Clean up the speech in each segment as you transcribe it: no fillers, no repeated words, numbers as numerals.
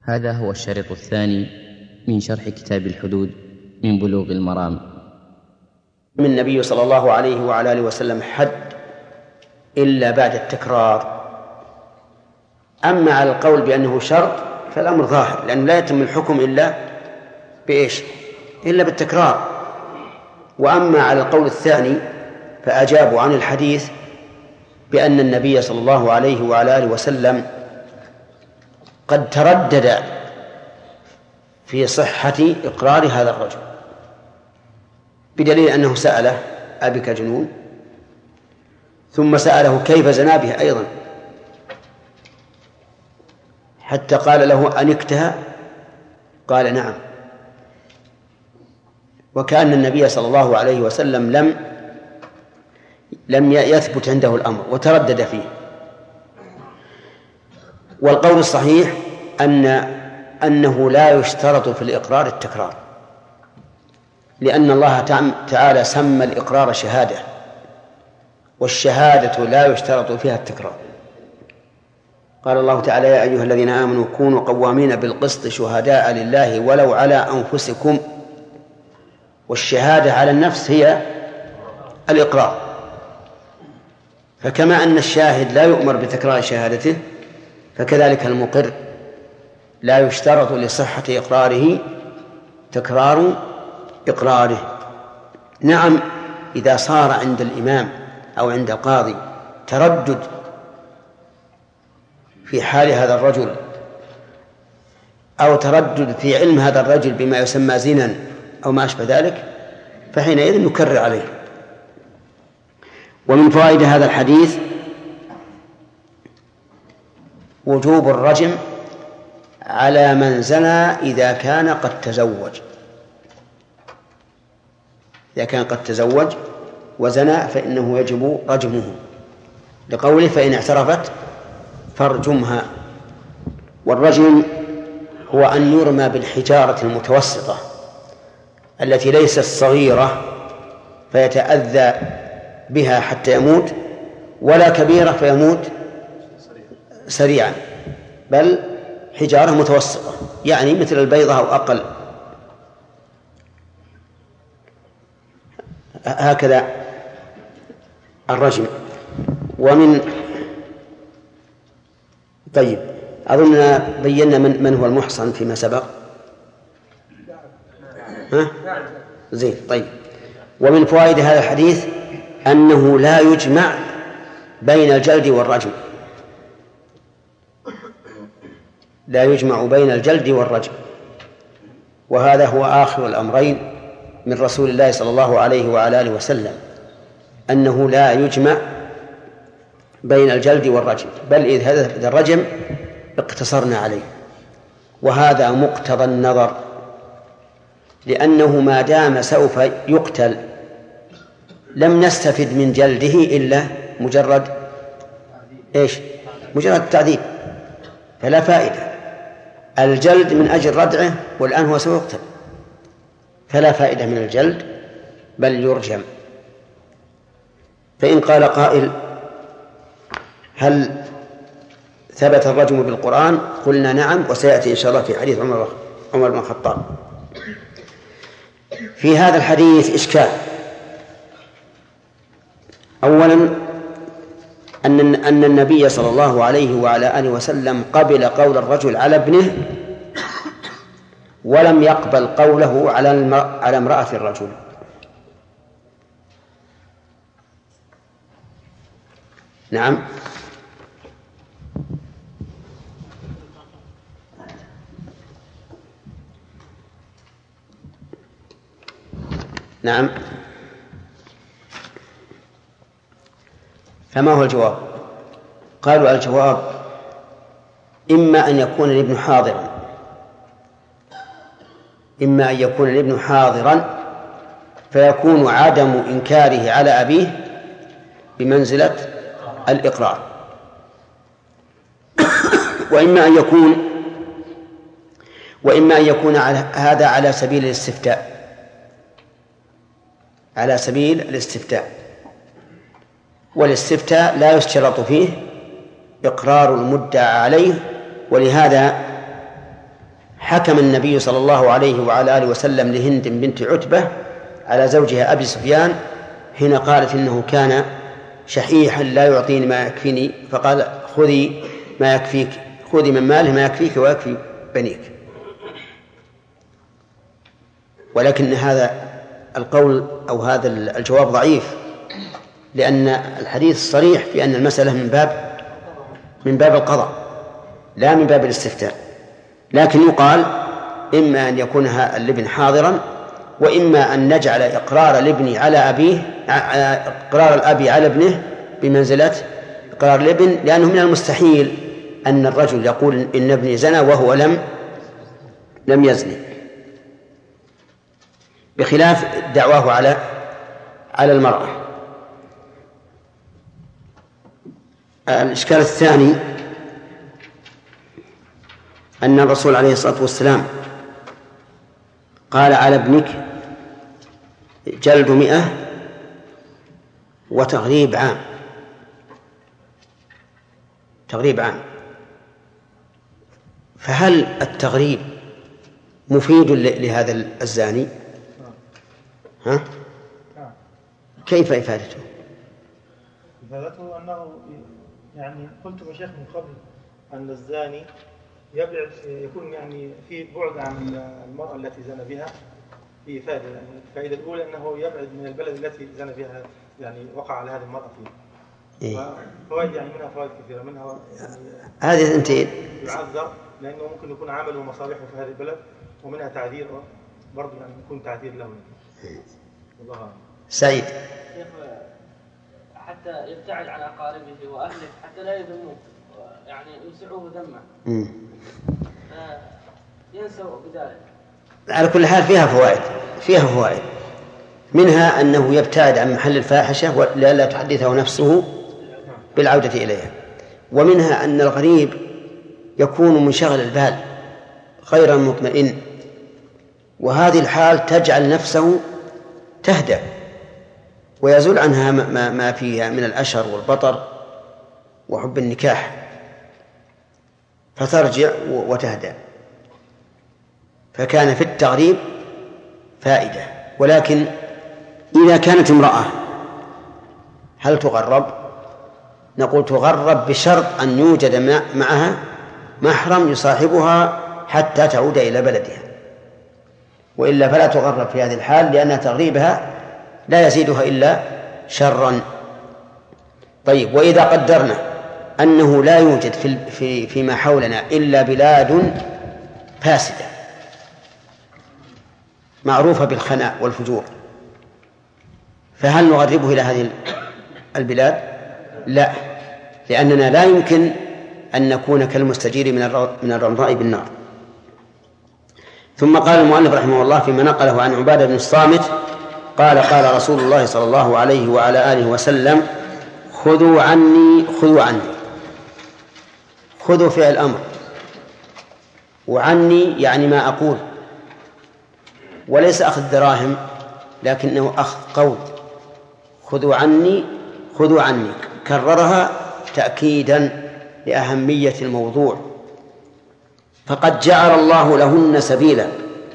هذا هو الشريط الثاني من شرح كتاب الحدود من بلوغ المرام. من النبي صلى الله عليه وعلى آله وسلم حد إلا بعد التكرار. أما على القول بأنه شرط فالأمر ظاهر، لأنه لا يتم الحكم إلا بإيش؟ إلا بالتكرار. وأما على القول الثاني فأجابوا عن الحديث بأن النبي صلى الله عليه وعلى آله وسلم قد تردد في صحة إقرار هذا الرجل، بدليل أنه سأله: أبك جنون؟ ثم سأله كيف زنا به أيضا، حتى قال له: أنكتها؟ قال: نعم. وكأن النبي صلى الله عليه وسلم لم يثبت عنده الأمر وتردد فيه. والقول الصحيح أنه لا يشترط في الإقرار التكرار، لأن الله تعالى سمى الإقرار شهادة، والشهادة لا يشترط فيها التكرار. قال الله تعالى: يا أيها الذين آمنوا كونوا قوامين بالقسط شهداء لله ولو على أنفسكم. والشهادة على النفس هي الإقرار. فكما أن الشاهد لا يؤمر بتكرار شهادته، فكذلك المقر لا يشترط لصحة إقراره تكرار إقراره. نعم، إذا صار عند الإمام أو عند القاضي تردد في حال هذا الرجل، أو تردد في علم هذا الرجل بما يسمى زنا أو ما أشبه ذلك، فحينئذ نكرر عليه. ومن فوائد هذا الحديث وجوب الرجم على من زنى إذا كان قد تزوج. إذا كان قد تزوج وزنى فإنه يجب رجمه، لقوله: فإن اعترفت فارجمها. والرجم هو أن يرمى بالحجارة المتوسطة التي ليست صغيرة فيتأذى بها حتى يموت، ولا كبيرة فيموت سريعا، بل حجارة متوسطة، يعني مثل البيضة أو أقل. هكذا الرجم. طيب، أظن بينا من هو المحصن فيما سبق. زين. طيب، ومن فوائد هذا الحديث أنه لا يجمع بين الجلد والرجم، لا يجمع بين الجلد والرجم، وهذا هو آخر الأمرين من رسول الله صلى الله عليه وعلى آله وسلم، أنه لا يجمع بين الجلد والرجم، بل إذا الرجم اقتصرنا عليه. وهذا مقتضى النظر، لأنه ما دام سوف يقتل لم نستفد من جلده إلا مجرد التعذيب، فلا فائدة. الجلد من أجل ردعه، والآن هو سوف يقتل، فلا فائدة من الجلد، بل يرجم. فإن قال قائل: هل ثبت الرجم بالقرآن؟ قلنا: نعم، وسيأتي إن شاء الله في حديث عمر بن الخطاب. في هذا الحديث إشكال. أولا، أن النبي صلى الله عليه وعلى آله وسلم قبل قول الرجل على ابنه، ولم يقبل قوله على امرأة الرجل. نعم. نعم. فما هو الجواب؟ قالوا: الجواب إما أن يكون الابن حاضرا فيكون عدم إنكاره على أبيه بمنزلة الإقرار، وإما أن يكون هذا على سبيل الاستفتاء، والاستفتاء لا يشترط فيه إقرار المدعى عليه، ولهذا حكم النبي صلى الله عليه وعلى آله وسلم لهند بنت عتبة على زوجها أبي سفيان حين قالت إنه كان شحيحا لا يعطيني ما يكفيني، فقال خذي ما يكفيك، خذي من ماله ما يكفيك ويكفي بنيك. ولكن هذا القول أو هذا الجواب ضعيف، لأن الحديث صريح في أن المسألة من باب القضاء لا من باب الاستفتاء. لكن يقال إما أن يكون الابن حاضرا، وإما أن نجعل إقرار الابن على أبيه، إقرار الأب على ابنه بمنزلة إقرار الابن، لأنه من المستحيل أن الرجل يقول إن ابني زنى وهو لم يزني، بخلاف دعواه على المرأة. الإشكال الثاني أن الرسول عليه الصلاة والسلام قال على ابنك جلد 100 وتغريب عام، تغريب عام. فهل التغريب مفيد لهذا الزاني؟ ها؟ كيف إفادته؟ إفادته أنه يعني قلت يا شيخ من قبل أن الزاني يبعد، يكون يعني في بعد عن المرأة التي زنى بها في فائدة. يعني الفائدة الأولى أنه يبعد من البلد التي زنى بها، يعني وقع على هذه المرأة فيه. فوائد يعني منها فوائد كثيرة، منها يعني هذه أنت يعذر لأنه ممكن يكون عمله ومصالحه في هذه البلد، ومنها تعذير برضه، يعني يكون تعذير له. والله سعيد حتى يبتعد عن أقاربه وأهله حتى لا يذموه، يعني يسعوه ذمه، ينسوا بذلك. على كل حال فيها فوائد منها أنه يبتعد عن محل الفاحشة ولا تحدثه نفسه بالعودة إليها، ومنها أن الغريب يكون منشغل البال غير مطمئن، وهذه الحال تجعل نفسه تهدأ ويزول عنها ما فيها من الأشر والبطر وحب النكاح، فترجع وتهدأ. فكان في التغريب فائدة. ولكن إذا كانت امرأة هل تغرب؟ نقول تغرب بشرط أن يوجد معها محرم يصاحبها حتى تعود إلى بلدها، وإلا فلا تغرب في هذه الحال، لأن تغريبها لا يزيدها إلا شرا. طيب، وإذا قدرنا أنه لا يوجد فيما حولنا إلا بلاد فاسدة معروفة بالخناء والفجور، فهل نغربه إلى هذه البلاد؟ لا، لأننا لا يمكن أن نكون كالمستجير من الرمضاء بالنار. ثم قال المؤلف رحمه الله فيما نقله عن عبادة بن الصامت قال قال رسول الله صلى الله عليه وعلى آله وسلم خذوا عني. خذوا فعل الأمر، وعني يعني ما أقول، وليس أخذ دراهم لكنه أخذ قول. خذوا عني كررها تأكيدا لأهمية الموضوع. فقد جعل الله لهن سبيلا،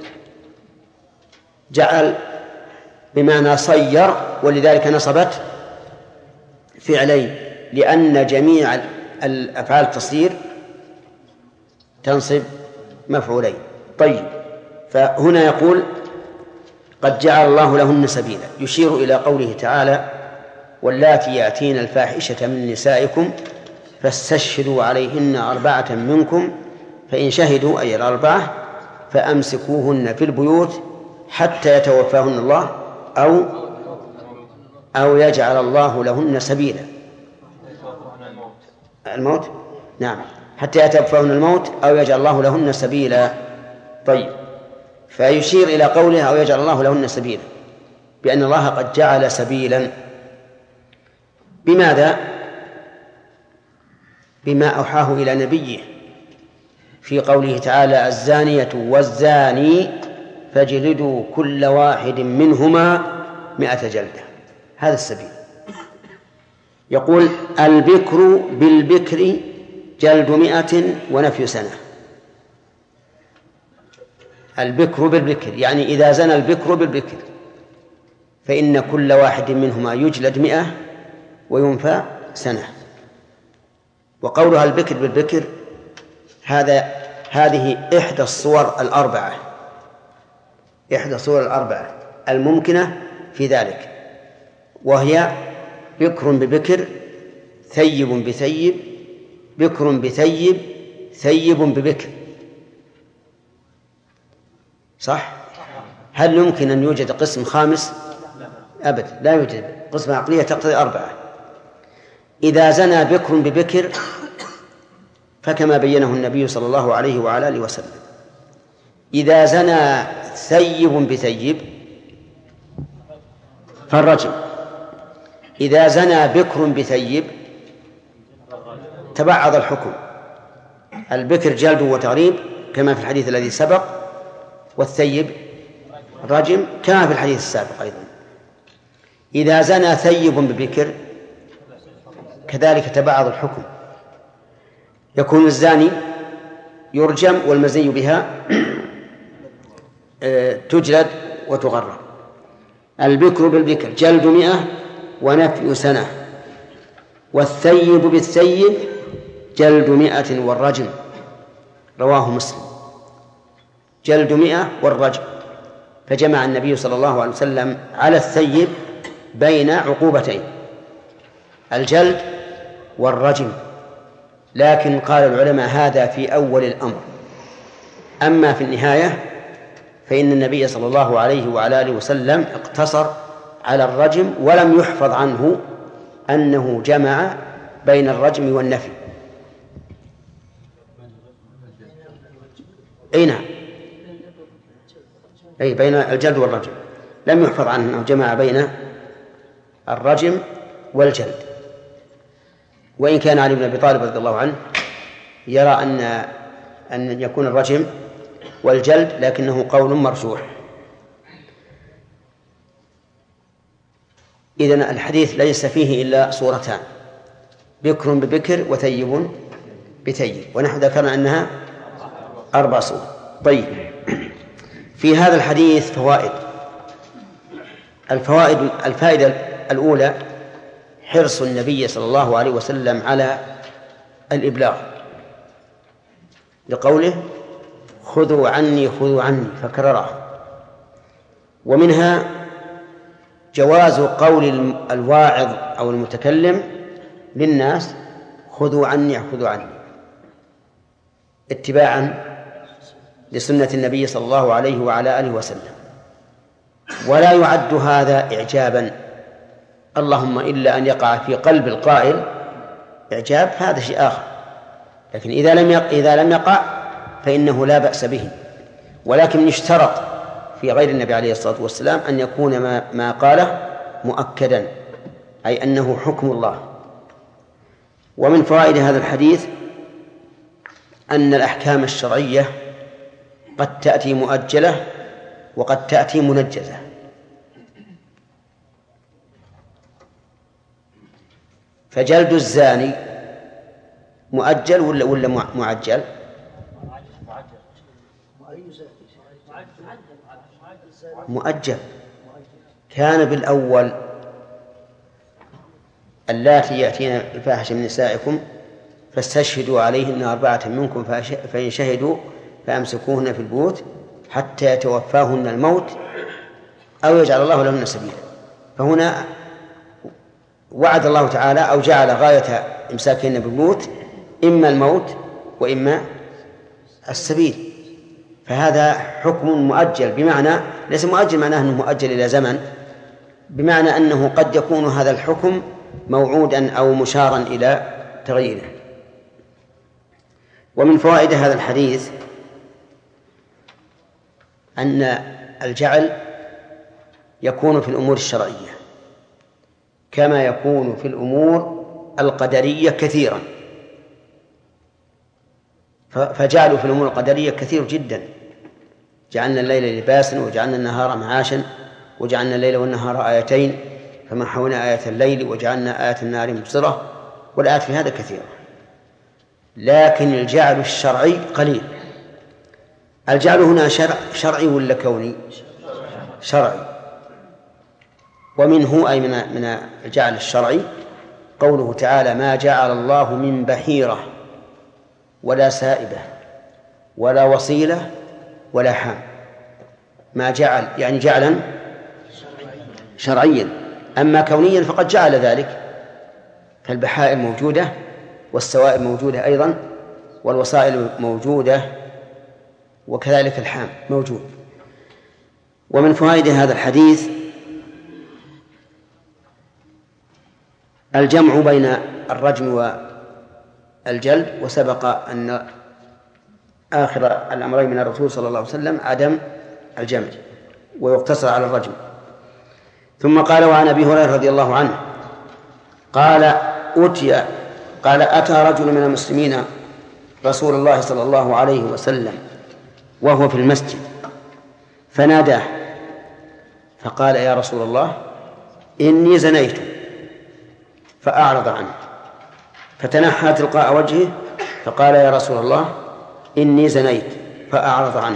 جعل بمعنى صير، ولذلك نصبت فعلين، لأن جميع الأفعال تصير تنصب مفعولين. طيب، فهنا يقول قد جعل الله لهن سبيلا، يشير إلى قوله تعالى واللاتي يأتين الفاحشة من نسائكم فاستشهدوا عليهن 4 منكم فإن شهدوا أي 4 فأمسكوهن في البيوت حتى يتوفاهن الله أو يجعل الله لهن سبيلا. الموت، نعم، حتى يتوفاهن الموت أو يجعل الله لهن سبيلا. طيب، فيشير إلى قوله أو يجعل الله لهن سبيلا بأن الله قد جعل سبيلا. بماذا؟ بما أوحاه إلى نبيه في قوله تعالى الزانية والزاني فاجلدوا كل واحد منهما 100 جلدة. هذا السبيل. يقول البكر بالبكر جلد 100 ونفي سنة. البكر بالبكر، يعني إذا زنى البكر بالبكر فإن كل واحد منهما يجلد 100 وينفى سنة. وقولها البكر بالبكر هذه إحدى الصور الأربعة الممكنة في ذلك، وهي بكر ببكر، ثيب بثيب، بكر بثيب، ثيب ببكر. صح؟ هل يمكن أن يوجد قسم خامس؟ أبدا، لا يوجد. قسم عقلية تقتضي 4. إذا زنى بكر ببكر فكما بينه النبي صلى الله عليه وعلى آله وسلم. إذا زنى ثيب بثيب فالرجم. إذا زنى بكر بثيب تبعض الحكم، البكر جلد وتغريب كما في الحديث الذي سبق، والثيب رجم كما في الحديث السابق أيضا. إذا زنى ثيب ببكر كذلك تبعض الحكم، يكون الزاني يرجم والمزني بها تجلد وتغرر. البكر بالبكر جلد 100 ونفي سنة، والثيب بالثيب جلد 100 والرجم. رواه مسلم. جلد 100 والرجم، فجمع النبي صلى الله عليه وسلم على الثيب بين عقوبتين، الجلد والرجم. لكن قال العلماء هذا في أول الأمر، أما في النهاية فإن النبي صلى الله عليه وعلى آله وسلم اقتصر على الرجم، ولم يحفظ عنه أنه جمع بين الرجم والنفي. نعم، أي بين الجلد والرجم، لم يحفظ عنه أنه جمع بين الرجم والجلد. وإن كان علي بن أبي طالب رضي الله عنه يرى أن يكون الرجم والجلد، لكنه قول مرجوح. إذن الحديث ليس فيه إلا صورتان، بكر ببكر وثيب بثيب، ونحن ذكرنا أنها 4 صور. طيب، في هذا الحديث فوائد. الفائدة الأولى حرص النبي صلى الله عليه وسلم على الإبلاغ، لقوله خذوا عني خذوا عني فكرره. ومنها جواز قول الواعظ أو المتكلم للناس خذوا عني خذوا عني، اتباعا لسنة النبي صلى الله عليه وعلى آله وسلم. ولا يعد هذا إعجابا، اللهم إلا أن يقع في قلب القائل إعجاب، هذا شيء آخر. لكن إذا لم يقع فإنه لا بأس به، ولكن يشترط في غير النبي عليه الصلاة والسلام أن يكون ما قاله مؤكدا، أي أنه حكم الله. ومن فوائد هذا الحديث أن الأحكام الشرعية قد تأتي مؤجلة وقد تأتي منجزة. فجلد الزاني مؤجل ولا معجل؟ مؤجل. كان بالأول اللاتي يأتين الفاحشة من نسائكم فاستشهدوا عليهن 4 منكم فإن شهدوا فأمسكوهن في البيوت حتى يتوفاهن الموت أو يجعل الله لهن سبيلا. فهنا وعد الله تعالى أو جعل غاية إمساكهن بالبيوت إما الموت وإما السبيل. فهذا حكم مؤجل، بمعنى ليس مؤجل معناه أنه مؤجل إلى زمن، بمعنى أنه قد يكون هذا الحكم موعودا أو مشارا إلى تغييره. ومن فوائد هذا الحديث أن الجعل يكون في الأمور الشرعية كما يكون في الأمور القدرية كثيرا، فجعلوا في الأمور القدرية كثير جدا. جعلنا الليل لباسا وجعلنا النهار معاشا وجعلنا الليل والنهار آيتين فمحونا آية الليل وجعلنا آية النهار مبصرة، والآيات في هذا كثيرة. لكن الجعل الشرعي قليل، الجعل هنا شرعي ولا كوني؟ شرعي. ومنه أي من الجعل الشرعي قوله تعالى: ما جعل الله من بحيرة ولا سائبة ولا وصيلة ولا حام. ما جعل يعني جعلا شرعيا. أما كونيا فقد جعل ذلك، فالبحائر موجودة والسوائب موجودة أيضا والوصائل موجودة وكذلك الحام موجود. ومن فوائد هذا الحديث الجمع بين الرجم والجلد، وسبق أن آخر الأمرين من الرسول صلى الله عليه وسلم عدم الجمع ويقتصر على الرجم. ثم قال: وعن أبي هريرة رضي الله عنه قال: أتى رجل من المسلمين رسول الله صلى الله عليه وسلم وهو في المسجد فناداه فقال: يا رسول الله إني زنيت، فأعرض عنه، فتنحى تلقاء وجهه فقال: يا رسول الله إني زنيت، فأعرض عنه،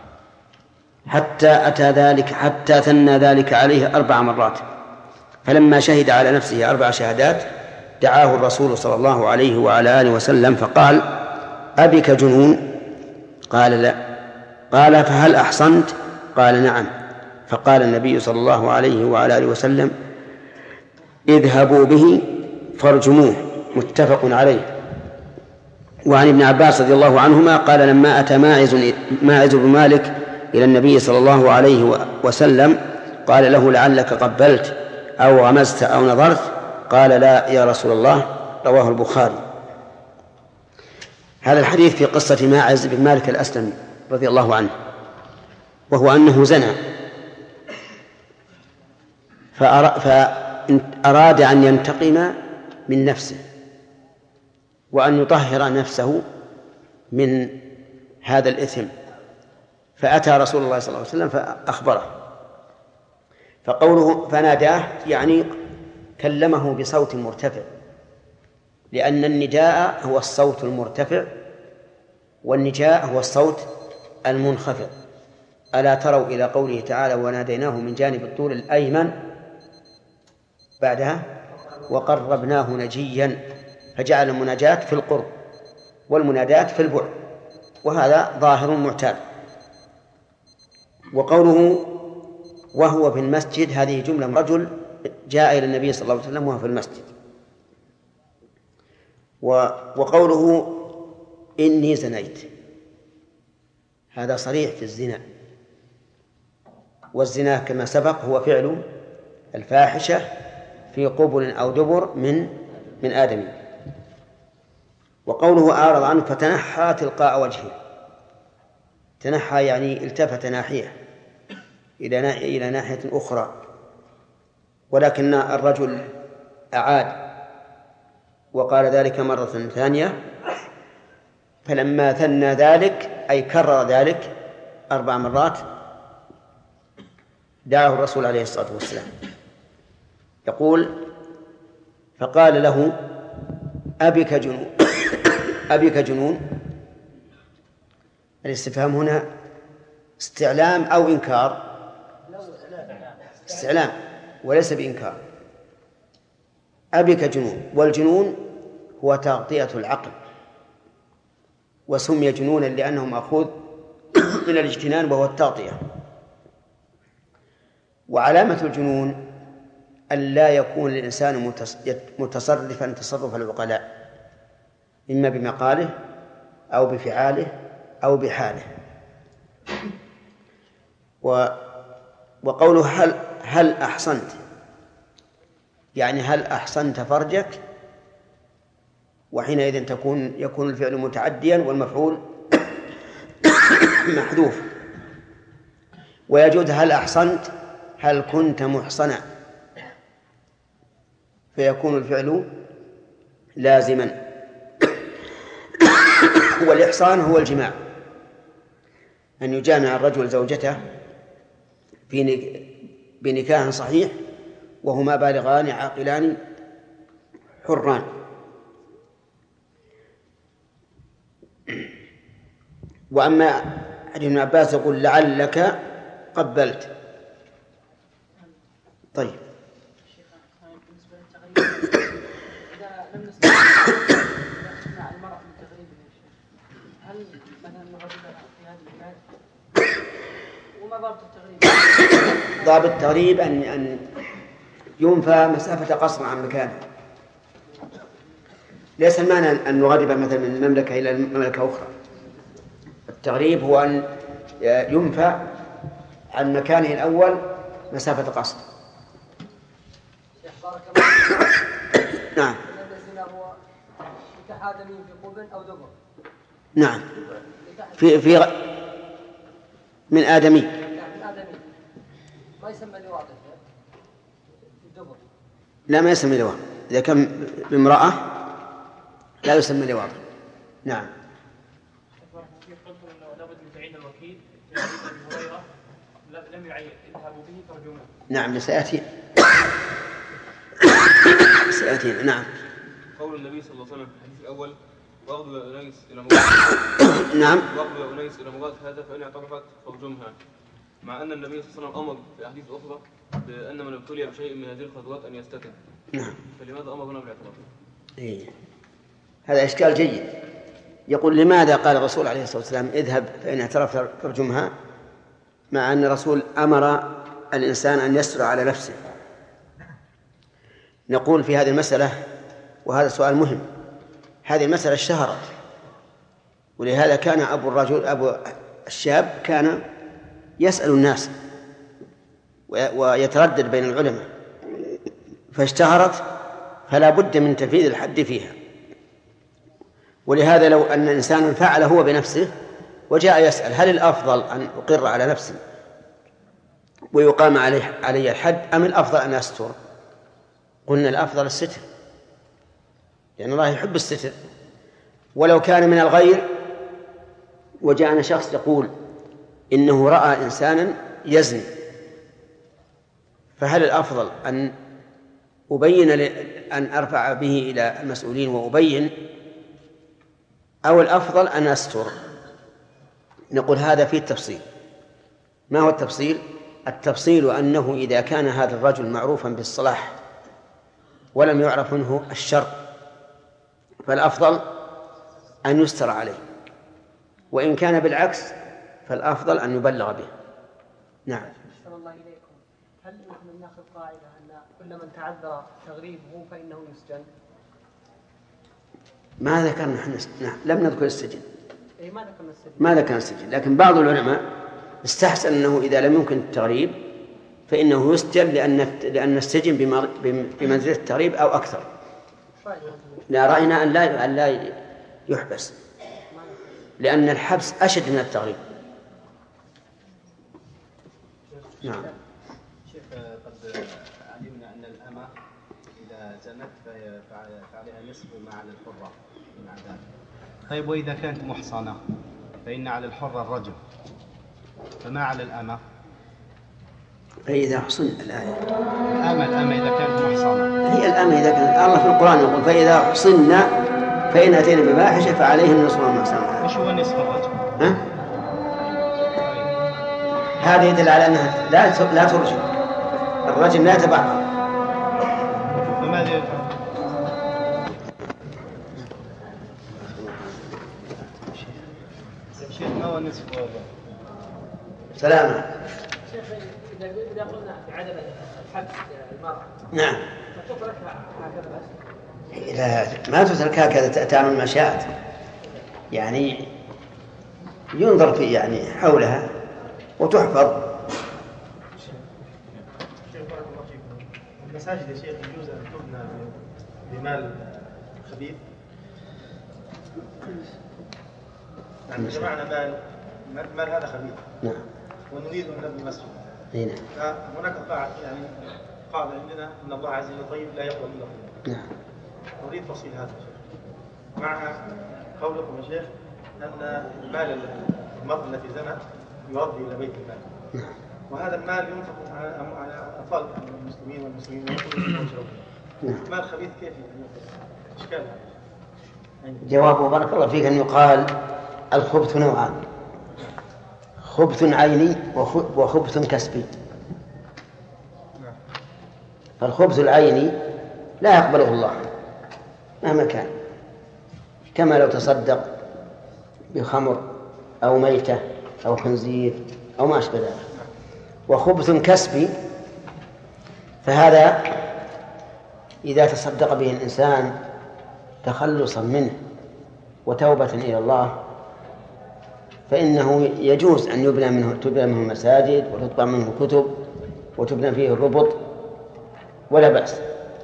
حتى ثنى ذلك عليه 4 مرات. فلما شهد على نفسه 4 شهادات دعاه الرسول صلى الله عليه وعلى آله وسلم فقال: أبك جنون؟ قال: لا. قال: فهل أحصنت؟ قال: نعم. فقال النبي صلى الله عليه وعلى آله وسلم: اذهبوا به فارجموه. متفق عليه. وعن ابن عباس رضي الله عنهما قال: لما أتى ماعز بن مالك إلى النبي صلى الله عليه وسلم قال له: لعلك قبلت أو غمزت أو نظرت؟ قال: لا يا رسول الله. رواه البخاري. هذا الحديث في قصة ماعز بن مالك الأسلمي رضي الله عنه، وهو أنه زنى فأراد أن ينتقم من نفسه وأن يطهر نفسه من هذا الإثم، فأتى رسول الله صلى الله عليه وسلم فأخبره. فقوله فناداه يعني كلمه بصوت مرتفع، لأن النداء هو الصوت المرتفع والنجاء هو الصوت المنخفض. ألا تروا إلى قوله تعالى: وناديناه من جانب الطور الأيمن، بعدها وقربناه نجيا، فجعل المناجاة في القرب والمنادات في البعد، وهذا ظاهر معتاد. وقوله وهو في المسجد هذه جملة من رجل جاء إلى النبي صلى الله عليه وسلم وهو في المسجد. وقوله إني زنيت هذا صريح في الزنا، والزنا كما سبق هو فعل الفاحشة في قبل أو دبر من آدم. وقوله أعرض عنه فتنحى تلقاء وجهه، تنحى يعني التفت ناحية إلى ناحية أخرى، ولكن الرجل أعاد وقال ذلك مرة ثانية، فلما ثنى ذلك أي كرر ذلك 4 مرات دعاه الرسول عليه الصلاة والسلام. يقول: فقال له: أبك جنون؟ أبك جنون؟ الاستفهام هنا استعلام أو إنكار؟ استعلام وليس بإنكار. أبك جنون، والجنون هو تغطية العقل، وسمي جنونا لأنه مأخوذ من الاجتنان وهو التغطية. وعلامة الجنون أن لا يكون الإنسان متصرفا تصرف العقلاء، إما بمقاله أو بفعاله أو بحاله. وقوله هل أحصنت يعني هل أحصنت فرجك، وحينئذ يكون الفعل متعديا والمفعول محذوف. ويجوز هل أحصنت هل كنت محصنا، فيكون الفعل لازما. والإحصان هو الجماع، أن يجامع الرجل زوجته بنكاح صحيح وهما بالغان عاقلان حران. وأما ابن عباس يقول لعلك قبلت. طيب بالنسبة للتغريب إذا لم نسمع المرأة من التغريب هل مثلا نغربها في هذه البلاد؟ وما ضابط التغريب؟ ضابط التغريب أن ينفى مسافة قصر عن مكانه. ليس المعنى أن نغرب مثلا من مملكة إلى مملكة أخرى. التغريب هو أن ينفى عن مكانه الأول مسافة قصر. نعم. الذين هو متحادمين في قبل أو دبر. نعم. في من آدمي. من آدمي ما يسمى لواطن في الدبر. لا ما يسمى لواطن. إذا كان بامرأة لا يسمى لواطن. نعم. قلت انه لابد من تعيين الوكيل في حديث ابي هريره لم يعين اذهبوا به ترجمه. نعم سيأتي. نعم. قول النبي صلى الله عليه وسلم في الحديث الاول واغضب يا انيس الى مغاض نعم. واغضب يا انيس الى مغاض هذا فان اعترفت فارجمها، مع ان النبي صلى الله عليه وسلم امر في احاديث اخرى بان من ابتلي بشيء من هذه الخطوات ان يستتب. نعم. فلماذا امر هنا بالاعتراف؟ إيه. هذا إشكال جيد. يقول لماذا قال الرسول عليه الصلاة والسلام اذهب فإن اعترفت فارجمها، مع أن الرسول أمر الإنسان أن يسر على نفسه. نقول في هذه المسألة، وهذا سؤال مهم، هذه المسألة اشتهرت، ولهذا كان أبو الشاب كان يسأل الناس ويتردد بين العلماء، فاشتهرت فلا بد من تنفيذ الحد فيها. ولهذا لو أن إنسانا فعل هو بنفسه وجاء يسأل هل الأفضل أن أقر على نفسي ويقام علي الحد أم الأفضل أن أستر؟ قلنا الأفضل الستر، لأن الله يحب الستر. ولو كان من الغير وجاءنا شخص يقول إنه رأى إنسانا يزني، فهل الأفضل أن أبين أن أرفع به إلى المسؤولين وأبين، أو الأفضل أن أستر؟ نقول هذا فيه التفصيل. ما هو التفصيل؟ التفصيل أنه إذا كان هذا الرجل معروفا بالصلاح ولم يعرف منه الشر فالأفضل أن يستر عليه، وإن كان بالعكس فالأفضل أن يبلغ به. نعم. أحسن الله إليكم. هل نحن نأخذ قاعدة أن كل من تعذر تغريبه فإنه يسجن؟ ما ذكرنا نحن، نعم لم نذكر السجن. إيه ما ذكرنا السجن. ما ذكرنا السجن، لكن بعض العلماء استحسن أنه إذا لم يمكن التغريب فإنه يسجن لأن السجن بمنزلة التغريب أو أكثر. لا رأينا أن لا يحبس، لأن الحبس أشد من التغريب. نعم. شيخ قد علمنا أن الأمة إذا زنت فعليها نصف ما على الحرة من عذاب. طيب وإذا كانت محصنة فإن على الحرة الرجم، فما على الأمة؟ فإذا حصن الآية الأمة إذا كانت محصنة، هي الأمة إذا كانت، الله في القرآن يقول فإذا حصن فإن أتينا بفاحشة فعليهم نصف ما احتملوا. إيش هو نصف الرجم؟ هذا يدل على أنها لا ترجم، الرجم لا تبعض. فماذا يفعل؟ شيخ ما هو نصف الرجم؟ سلامة. شيخ إذا قلنا في عدم الحبس المرأة، نعم، فتتركها هكذا بس؟ لا ما تترك هكذا، تعمل ما شاءت، يعني ينظر في يعني حولها وتحفظ. المساجد يا شيخ يجوز أن تبنى بمال خبيث؟ يعني جمعنا مال هذا خبيث، نعم، ونريد أن نبني مسجد. نعم. فهناك قاعدة عندنا أن الله عز وجل طيب لا يقبل إلا طيب. نعم. نريد تفصيل هذا يا شيخ، مع قولكم يا شيخ أن مال المرأة التي زنت يرد إلى بيت المال. نعم. وهذا المال ينفق على أطفال المسلمين والمسلمين ويشربون. نعم. مال خبيث كيف إشكال؟ جوابه بارك الله فيك أن يقال الخبث نوعان: خبث عيني وخبث كسبي. فالخبث العيني لا يقبله الله مهما كان، كما لو تصدق بخمر أو ميتة أو خنزير أو ما أشبه ذلك. وخبث كسبي فهذا إذا تصدق به الإنسان تخلصا منه وتوبة إلى الله فإنه يجوز أن تبنى منه المساجد وتطبع منه الكتب وتبنى فيه الربط ولا بأس.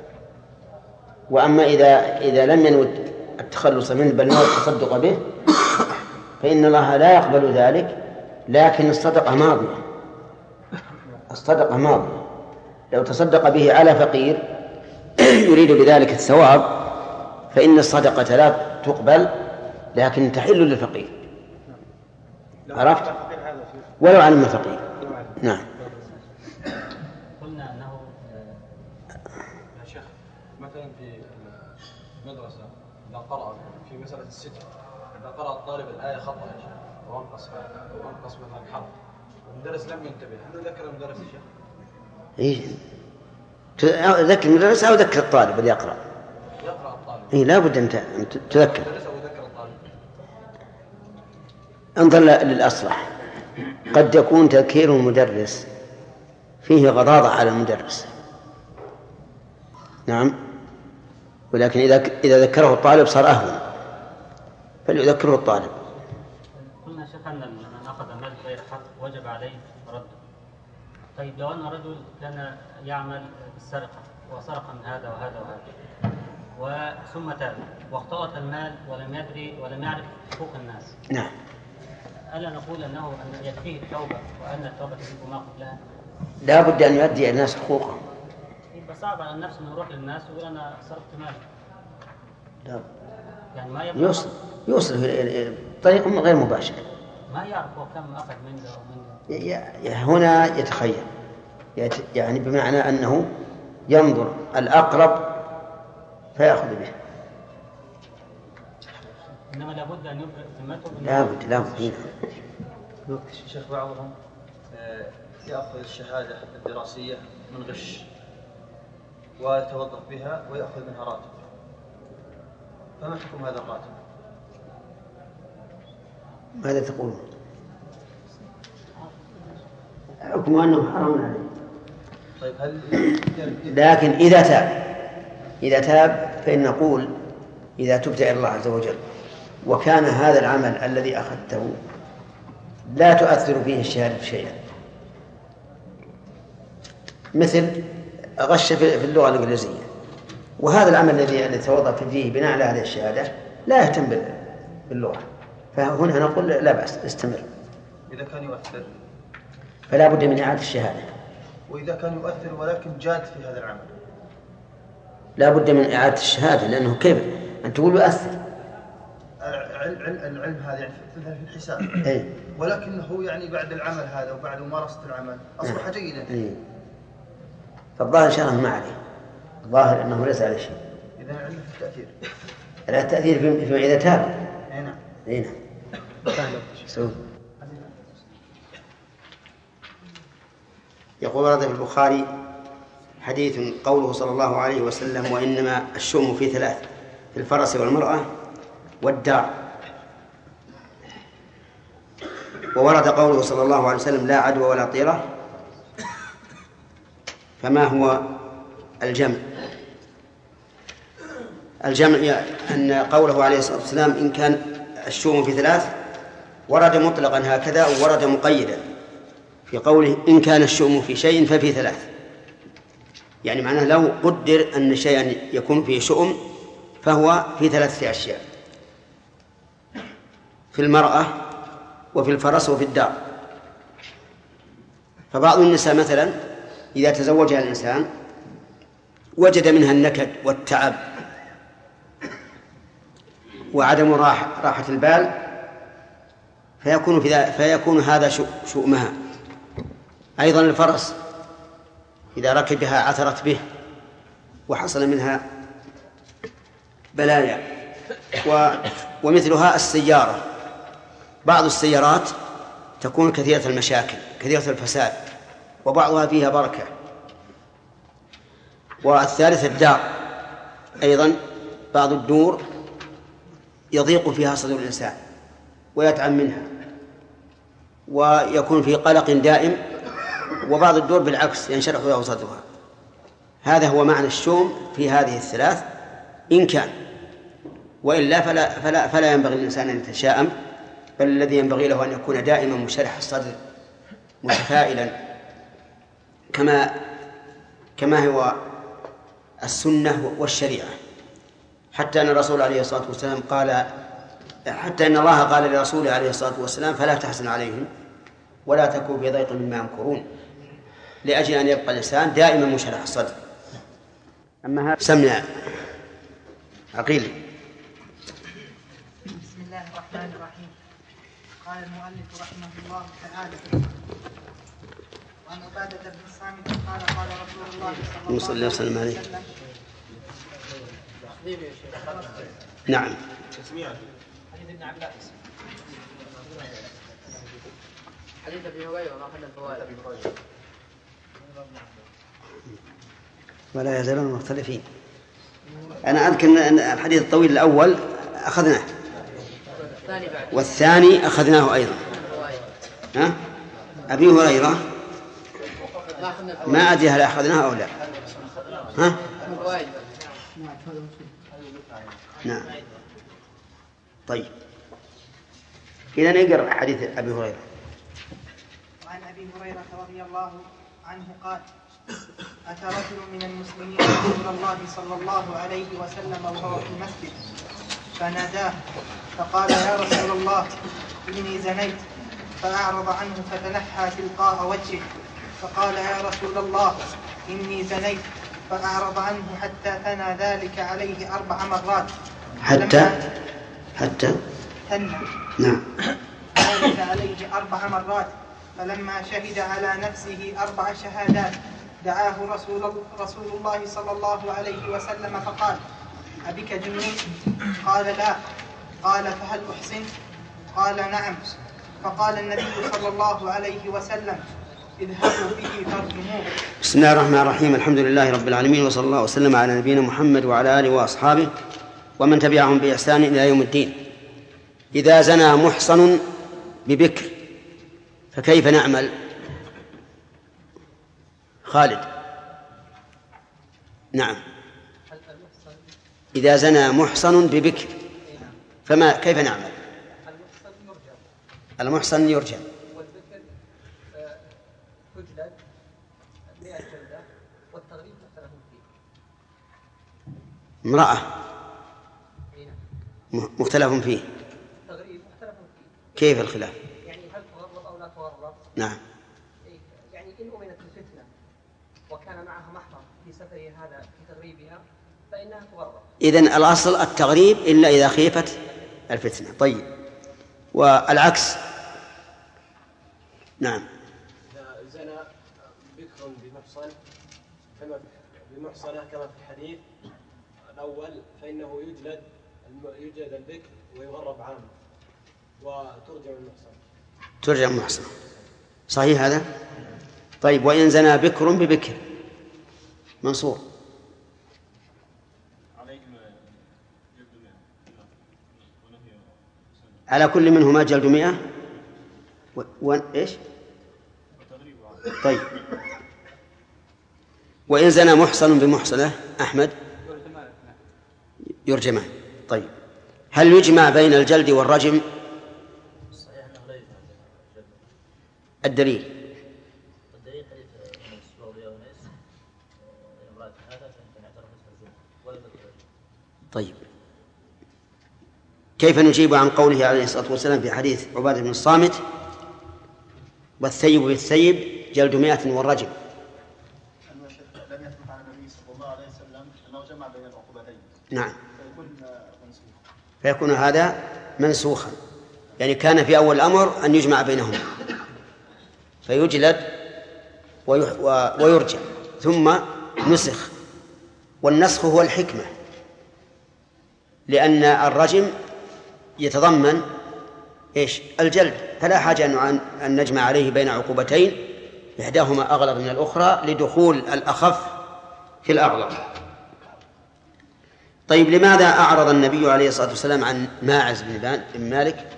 وأما إذا لم ينوي التخلص منه بل نوى التصدق به فإن الله لا يقبل ذلك، لكن الصدقة ماضية. لو تصدق به على فقير يريد بذلك الثواب فإن الصدقة لا تقبل لكن تحل للفقير، عرفت؟ ولو علم الفقير. نعم. قلنا أنه يا شيخ مثلا في المدرسة إذا قرأ في مسألة الستر، إذا قرأ الطالب الآية خطأ يا شيخ وأنقص مثلا حرف والمدرس لم ينتبه، هل ذكر المدرس يا شيخ؟ إيه، ذكر المدرس أو ذكر الطالب اللي يقرأ الطالب. إيه، لا بد أن تذكر. المدرس أو ذكر الطالب. انظر للأصلح، قد يكون تذكير المدرس فيه غضاضة على المدرس، نعم، ولكن إذا ذكره الطالب صار أهون فليذكره الطالب. قلنا شيخ أن من أخذ مال غير حق وجب عليه رده. طيب لو أن رجل كان يعمل بالسرقة وسرق من هذا وهذا وهذا ثم تاب واختلط المال ولم يدري ولم يعرف حقوق الناس، نعم، ألا نقول أن يكفيه التوبة وأن التوبة تجب ما قبلها؟ لا بد أن يؤدي الناس حقوقهم. يبقى صعب على النفس أنه يروح للناس ويقول أنا سرقت مالي. لا، يعني ما يبقى يوصل بطريق غير مباشر، ما يعرف هو كم أخذ من ذا ومن ذا. هنا يتخيل، يعني بمعنى أنه ينظر الأقرب فيأخذ به. إنما لابد أن يبرئ ذمته. لابد. شيخ بعضهم يأخذ الشهادة الدراسية من غش ويتوظف بها ويأخذ منها راتب، فما حكم هذا الراتب؟ ماذا تقول؟ حكم أنه حرام عليه. طيب هل لكن إذا تاب فإن نقول إذا تبت إلى الله عز وجل وكان هذا العمل الذي أخذته لا تؤثر فيه الشهادة شيئا، مثل غش في اللغة الإنجليزية، وهذا العمل الذي توظف فيه بناء على هذه الشهادة لا يهتم باللغة، فهنا نقول لا بأس استمر. إذا كان يؤثر فلا بد من إعادة الشهادة. وإذا كان يؤثر ولكن جاد في هذا العمل لا بد من إعادة الشهادة، لأنه كيف أن تقول يؤثر؟ العلم هذا يعني في الحساب أي. ولكنه يعني بعد العمل هذا وبعد ممارسة العمل أصبح جيدا. فالظاهر إن شاء الله ما عليه، الظاهر أنه ليس عليه شيء. إذا العلم في التأثير، لا التأثير فيما إذا تاب. نعم. يقول ورد في البخاري حديث قوله صلى الله عليه وسلم وإنما الشؤم في ثلاث: في الفرس والمرأة والدار. وورد قوله صلى الله عليه وسلم لا عدوى ولا طيرة. فما هو الجمع؟ الجمع أن قوله عليه الصلاة والسلام إن كان الشؤم في ثلاث ورد مطلقا هكذا وورد مقيدا في قوله إن كان الشؤم في شيء ففي ثلاث، يعني معناه لو قدر أن شيئا يكون فيه شؤم فهو في ثلاثة أشياء: في المرأة وفي الفرس وفي الدار. فبعض النساء مثلا إذا تزوجها الإنسان وجد منها النكد والتعب وعدم راحة البال فيكون هذا شؤمها. أيضا الفرس إذا ركبها عثرت به وحصل منها بلايا. ومثلها السيارة، بعض السيارات تكون كثيرة المشاكل كثيرة الفساد، وبعضها فيها بركة. والثالث الدار أيضا، بعض الدور يضيق فيها صدر الإنسان ويتعب منها ويكون في قلق دائم، وبعض الدور بالعكس ينشرح له صدرها. هذا هو معنى الشوم في هذه الثلاث إن كان، وإلا فلا ينبغي للإنسان أن يتشاءم، بل الذي ينبغي له أن يكون دائما منشرح الصدر متفائلا كما هو السنة والشريعة. حتى أن الرسول عليه الصلاة والسلام حتى أن الله قال لرسوله عليه الصلاة والسلام: فلا تحزن عليهم ولا تكن في ضيق مما يمكرون، لأجل أن يبقى الإنسان دائما منشرح الصدر. أما هذا سمع عقيل. بسم الله الرحمن الرحيم. قال المؤلف رحمه الله تعالى: وعن عبادة بن الصامت قال: قال رسول الله صلى الله عليه وسلم: نعم. حديث ابن عباس، حديث ابي هريره ما اخذنا الفوائد. ولا يزالون مختلفين. أنا أذكر أن الحديث الطويل الأول أخذناه، والثاني أخذناه أيضا. أبي هريرة ما أدري هل أخذناه أو لا. نعم. طيب، إذا نقرأ حديث أبي هريرة. وعن أبي هريرة رضي الله عنه قال: أتى رجل من المسلمين رسول الله صلى الله عليه وسلم وهو في المسجد فناداه فقال: يا رسول الله إني زنيت، فأعرض عنه فتنحى تلقاء وجهه فقال: يا رسول الله إني زنيت، فأعرض عنه حتى ثنى ذلك عليه 4 مرات. حتى ثنى نعم ذلك عليه 4 مرات. فلما شهد على نفسه 4 شهادات دعاه رسول الله صلى الله عليه وسلم فقال: أبك جنيت؟ قال: لا. قال: فهل أحسنت؟ قال: نعم. فقال النبي صلى الله عليه وسلم: اذهبوا به فارجموه. بسم الله الرحمن الرحيم. الحمد لله رب العالمين، وصلى الله وسلم على نبينا محمد وعلى آله وأصحابه ومن تبعهم بإحسان إلى يوم الدين. إذا زنى محصن ببكر فكيف نعمل؟ خالد. نعم. إذا زنى محصن ببكر كيف نعمل؟ المحصن يرجم. والبكر تجلد 100 جلدة، والتغريب مختلف فيه. امرأة مختلف فيه. التغريب مختلف فيه. كيف الخلاف؟ يعني هل تغرب أو لا تغرب؟ نعم. يعني إن أمنت الفتنة وكان معها محرم في سفرها هذا في تغريبها فإنها تغرب. إذن الأصل التغريب إلا إذا خيفت الفتنة. طيب، والعكس؟ نعم. إذا زنى بكر بمحصنة كما في الحديث الأول فإنه يجلد البكر ويغرب عامه وترجم المحصنة. ترجم المحصنة، صحيح هذا؟ طيب، وإن زنى بكر ببكر منصور على كل منهما جلد 100 إيش؟ طيب، وإن زنى محصن بمحصنة أحمد يرجمان. طيب، هل يجمع بين الجلد والرجم؟ الدليل طيب، كيف نجيب عن قوله عليه الصلاة والسلام في حديث عبادة بن الصامت: والثيب بالثيب جلد 100 والرجم؟ لم يثبت عن النبي صلى الله عليه وسلم أنه جمع بين العقوبتين. نعم، فيكون هذا منسوخا، يعني كان في أول الأمر أن يجمع بينهما فيجلد ويرجم، ثم نسخ. والنسخ هو الحكمة، لأن الرجم يتضمن إيش الجلد، فلا حاجة أن نجمع عليه بين عقوبتين إحداهما أغلظ من الأخرى لدخول الأخف في الأغلظ. طيب لماذا أعرض النبي عليه الصلاة والسلام عن ماعز بن مالك؟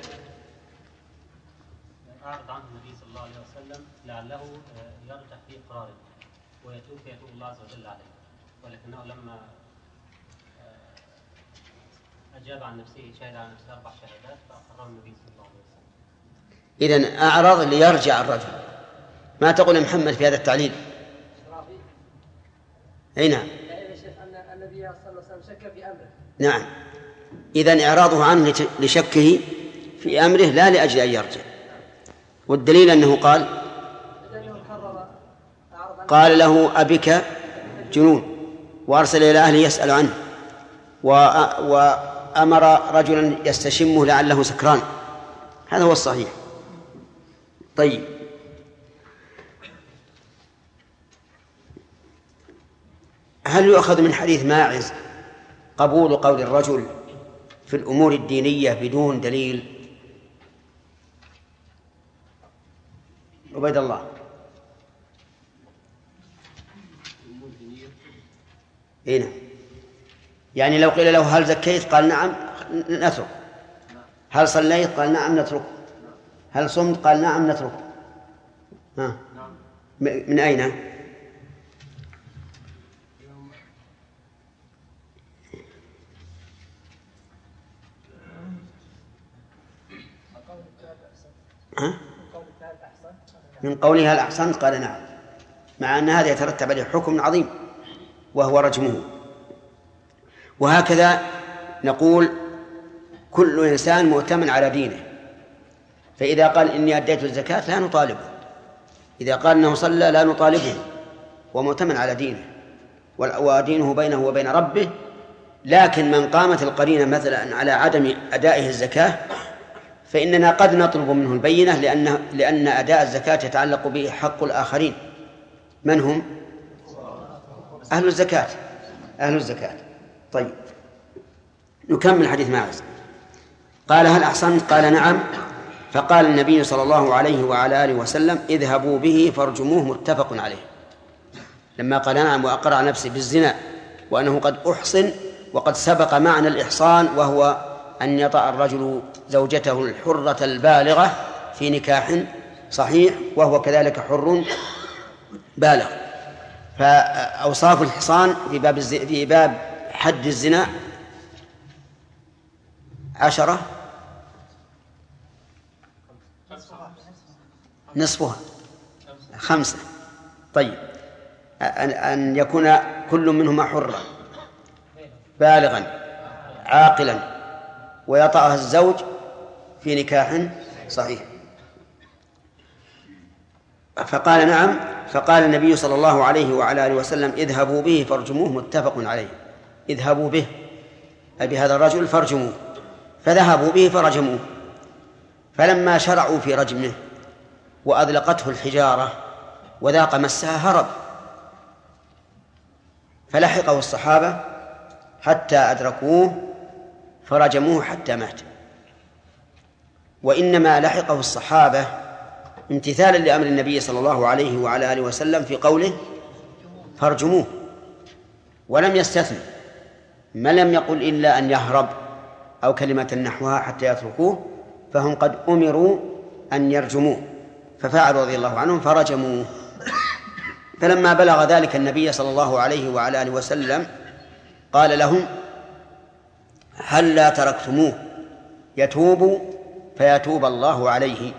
أعرض عنه النبي صلى الله عليه وسلم لعله يرجع في إقراره ويتوب الله عز وجل عليه، ولكنه لما أجاب عن نفسه شهد عن نفسه 4 شهادات فأقره النبي صلى الله عليه وسلم. إذن أعرض ليرجع الرجل. ما تقول يا محمد في هذا التعليل؟ أي نعم. النبي صلى الله عليه وسلم شك في أمره. نعم. إذن إعراضه عنه لشكه في أمره لا لأجل أن يرجع. والدليل أنه قال له أبك جنون، وأرسل إلى أهله يسأل عنه، وأمر رجلا يستشمه لعله سكران. هذا هو الصحيح. طيب هل يؤخذ من حديث ماعز قبول قول الرجل في الأمور الدينية بدون دليل؟ عبيد الله. هنا يعني لو قيل له هل زكيت قال نعم نترك، هل صليت قال نعم نترك، هل صمت قال نعم نترك. من أين؟ من قولها الأحسن قال نعم، مع أن هذا يترتب عليه حكم عظيم وهو رجمه. وهكذا نقول كل إنسان مؤتمن على دينه، فإذا قال إني أديت الزكاة لا نطالبه، إذا قال أنه صلى لا نطالبه، ومؤتمن على دينه ودينه بينه وبين ربه. لكن من قامت القرينة مثلا على عدم أدائه الزكاة فإننا قد نطلب منه البينة، لأن أداء الزكاة يتعلق به حق الآخرين. من هم؟ أهل الزكاة. أهل الزكاة. طيب نكمل حديث ماعز. قال هل أحسنت؟ قال نعم. فقال النبي صلى الله عليه وعلى آله وسلم اذهبوا به فارجموه، متفق عليه. لما قال نعم وأقرع نفسه بالزنا وأنه قد أحصن، وقد سبق معنى الإحصان وهو أن يطأ الرجل زوجته الحرة البالغة في نكاح صحيح، وهو كذلك حر بالغ. فأوصاف الحصان في باب حد الزنا 10 نصفها 5. طيب أن يكون كل منهما حرا بالغا عاقلا ويطأها الزوج في نكاح صحيح. فقال نعم. فقال النبي صلى الله عليه وعلى آله وسلم اذهبوا به فارجموه، متفق عليه. اذهبوا به أي بهذا الرجل فارجموه، فذهبوا به فرجموه. فلما شرعوا في رجمه وأذلقته الحجارة وذاق مسها هرب، فلحقه الصحابة حتى أدركوه فرجموه حتى مات. وإنما لحقه الصحابة امتثالا لأمر النبي صلى الله عليه وعلى آله وسلم في قوله فارجموه، ولم يستثني، ما لم يقل إلا أن يهرب أو كلمة نحوها حتى يتركوه، فهم قد أمروا أن يرجموه ففعلوا رضي الله عنهم فرجموه. فلما بلغ ذلك النبي صلى الله عليه وعلى آله وسلم قال لهم هل لا تركتموه يتوب فيتوب الله عليه،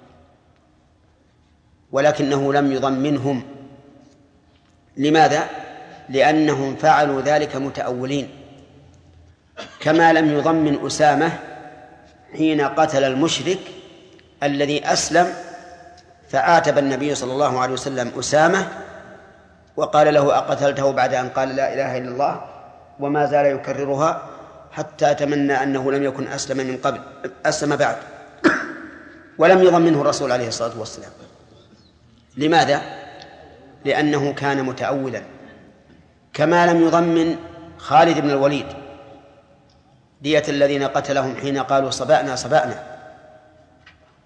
ولكنه لم يضمنهم. لماذا؟ لأنهم فعلوا ذلك متأولين، كما لم يضمن أسامة حين قتل المشرك الذي أسلم، فعاتب النبي صلى الله عليه وسلم أسامة وقال له أقتلته بعد أن قال لا إله إلا الله، وما زال يكررها حتى تمنى أنه لم يكن أسلم من قبل، أسلم بعد. ولم يضمنه الرسول عليه الصلاة والسلام. لماذا؟ لأنه كان متأولا، كما لم يضمن خالد بن الوليد دية الذين قتلهم حين قالوا صبأنا صبأنا،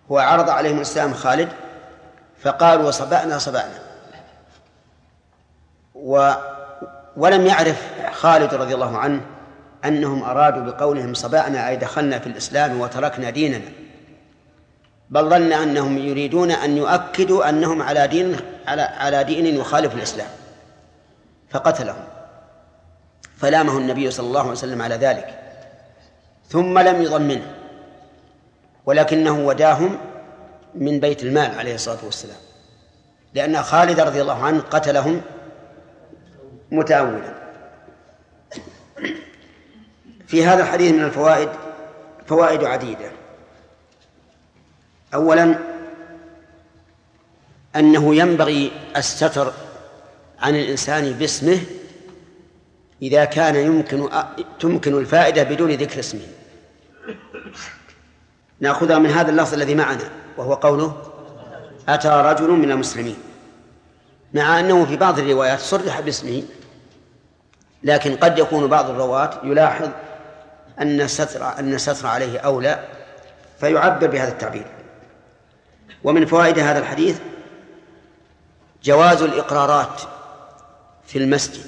هو عرض عليهم الإسلام خالد فقالوا صبأنا ولم يعرف خالد رضي الله عنه أنهم أرادوا بقولهم صبأنا أي دخلنا في الإسلام وتركنا ديننا، بل ظن أنهم يريدون أن يؤكدوا أنهم على دين يخالف الإسلام فقتلهم، فلامه النبي صلى الله عليه وسلم على ذلك، ثم لم يضمنه ولكنه وداهم من بيت المال عليه الصلاة والسلام، لأن خالد رضي الله عنه قتلهم متأولا. في هذا الحديث من الفوائد فوائد عديدة. أولا أنه ينبغي الستر عن الإنسان باسمه إذا كان تمكن الفائدة بدون ذكر اسمه. نأخذها من هذا اللفظ الذي معنا وهو قوله أتى رجل من المسلمين، مع أنه في بعض الروايات صرح باسمه، لكن قد يكون بعض الرواة يلاحظ أن الستر عليه أولى فيعبر بهذا التعبير. ومن فوائد هذا الحديث جواز الإقرارات في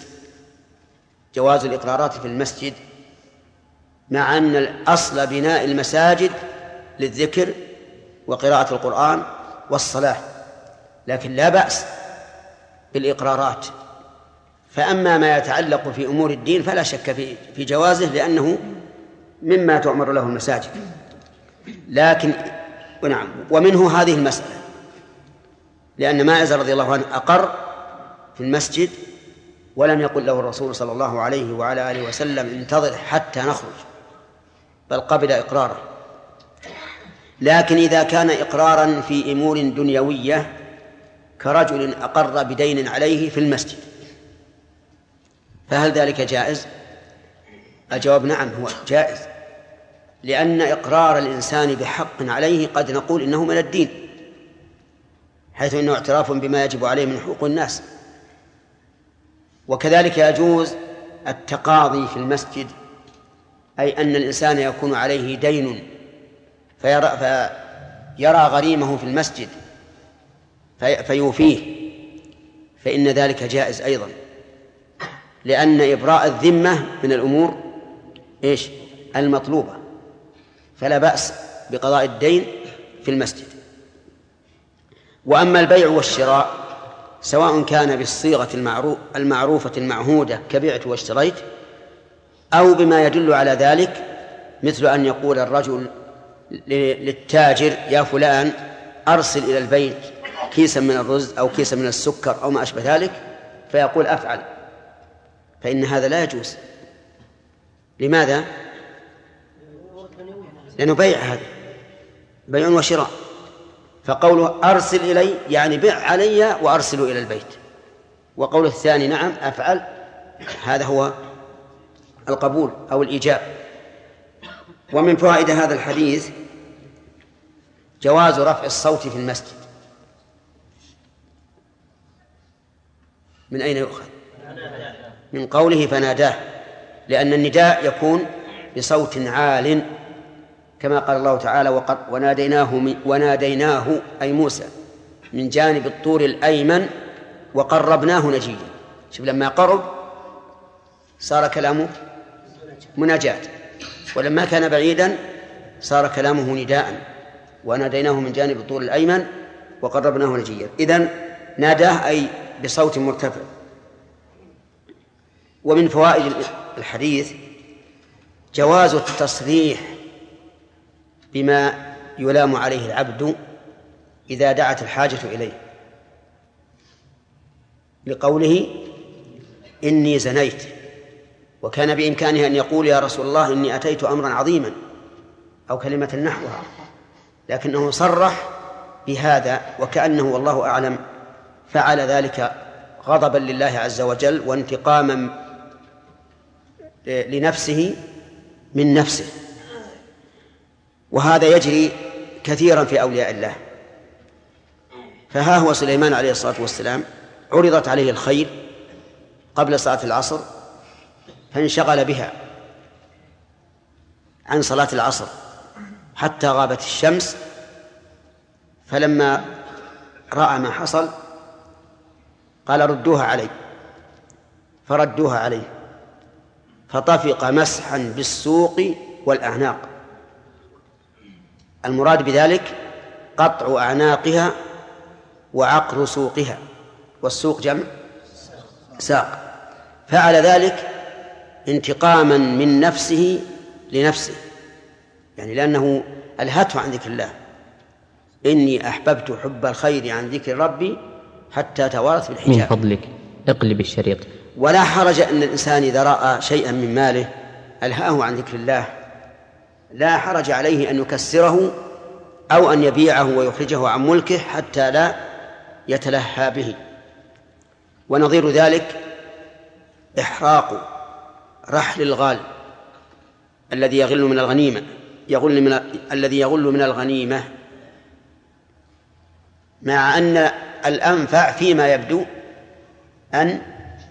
المسجد، مع أن الأصل بناء المساجد للذكر وقراءة القرآن والصلاة، لكن لا بأس بالإقرارات. فأما ما يتعلق في أمور الدين فلا شك في جوازه، لأنه مما تؤمر له المساجد. لكن نعم، ومنه هذه المسألة، لأن ماعز رضي الله عنه أقر في المسجد ولم يقل له الرسول صلى الله عليه وعلى آله وسلم انتظر حتى نخرج، بل قبل إقراره. لكن إذا كان إقرارا في أمور دنيوية كرجل أقر بدين عليه في المسجد فهل ذلك جائز؟ الجواب نعم، هو جائز، لأن إقرار الإنسان بحق عليه قد نقول إنه من الدين، حيث إنه اعتراف بما يجب عليه من حقوق الناس. وكذلك يجوز التقاضي في المسجد، أي أن الإنسان يكون عليه دين فيرى غريمه في المسجد فيوفيه، فإن ذلك جائز أيضا، لأن إبراء الذمة من الأمور المطلوبة، فلا بأس بقضاء الدين في المسجد. وأما البيع والشراء سواء كان بالصيغة المعروفة المعهودة كبعت واشتريت، أو بما يدل على ذلك، مثل أن يقول الرجل للتاجر يا فلان أرسل إلى البيت كيسا من الرز أو كيسا من السكر أو ما أشبه ذلك، فيقول أفعل، فإن هذا لا يجوز. لماذا؟ لأنه بيع، هذا بيع وشراء. فقوله أرسل إلي يعني بيع علي وأرسل إلى البيت، وقول الثاني نعم أفعل، هذا هو القبول أو الإيجاب. ومن فوائد هذا الحديث جواز رفع الصوت في المسجد. من أين يؤخذ؟ من قوله فناداه، لأن النداء يكون بصوت عال، كما قال الله تعالى وناديناه أي موسى من جانب الطور الأيمن وقربناه نجيا. شوف لما قرب صار كلامه مناجاة، ولما كان بعيدا صار كلامه نداء، وناديناه من جانب الطور الأيمن وقربناه نجيا. إذن ناداه أي بصوت مرتفع. ومن فوائد الحديث جواز التصريح بما يلام عليه العبد إذا دعت الحاجة إليه، لقوله إني زنيت، وكان بإمكانه أن يقول يا رسول الله إني أتيت أمرا عظيما أو كلمة نحوها، لكنه صرح بهذا، وكأنه والله أعلم فعل ذلك غضبا لله عز وجل وانتقاما لنفسه من نفسه. وهذا يجري كثيرا في أولياء الله. فها هو سليمان عليه الصلاة والسلام عرضت عليه الخيل قبل صلاة العصر فانشغل بها عن صلاة العصر حتى غابت الشمس، فلما رأى ما حصل قال ردوها علي، فردوها عليه، فطفق مسحا بالسوق والأعناق. المراد بذلك قطع أعناقها وعقر سوقها، والسوق جمع ساق. فعل ذلك انتقاما من نفسه لنفسه، يعني لأنه ألهته عن ذكر الله. إني أحببت حب الخير عن ذكر ربي حتى توارث بالحجاب. من فضلك اقلب الشريط. ولا حرج أن الإنسان إذا رأى شيئا من ماله ألهاه عن ذكر الله لا حرج عليه أن يكسره أو أن يبيعه ويخرجه عن ملكه حتى لا يتلهى به. ونظير ذلك إحراق رحل الغال الذي يغل من الغنيمة، الذي يغل من الغنيمة، مع أن الأنفع فيما يبدو أن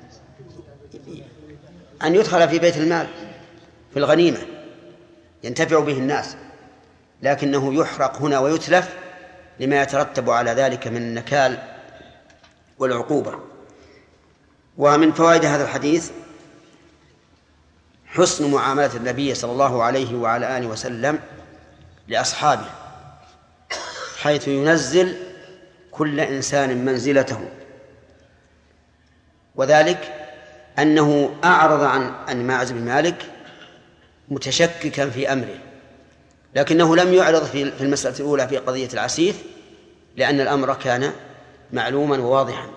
يدخل في بيت المال في الغنيمة ينتفع به الناس، لكنه يحرق هنا ويتلف لما يترتب على ذلك من النكال والعقوبة. ومن فوائد هذا الحديث حسن معاملة النبي صلى الله عليه وعلى آله وسلم لأصحابه، حيث ينزل كل إنسان منزلته، وذلك أنه أعرض عن ماعز بن مالك متشككا في أمره، لكنه لم يعرض في المسألة الأولى في قضية العسيف، لأن الأمر كان معلوما وواضحا.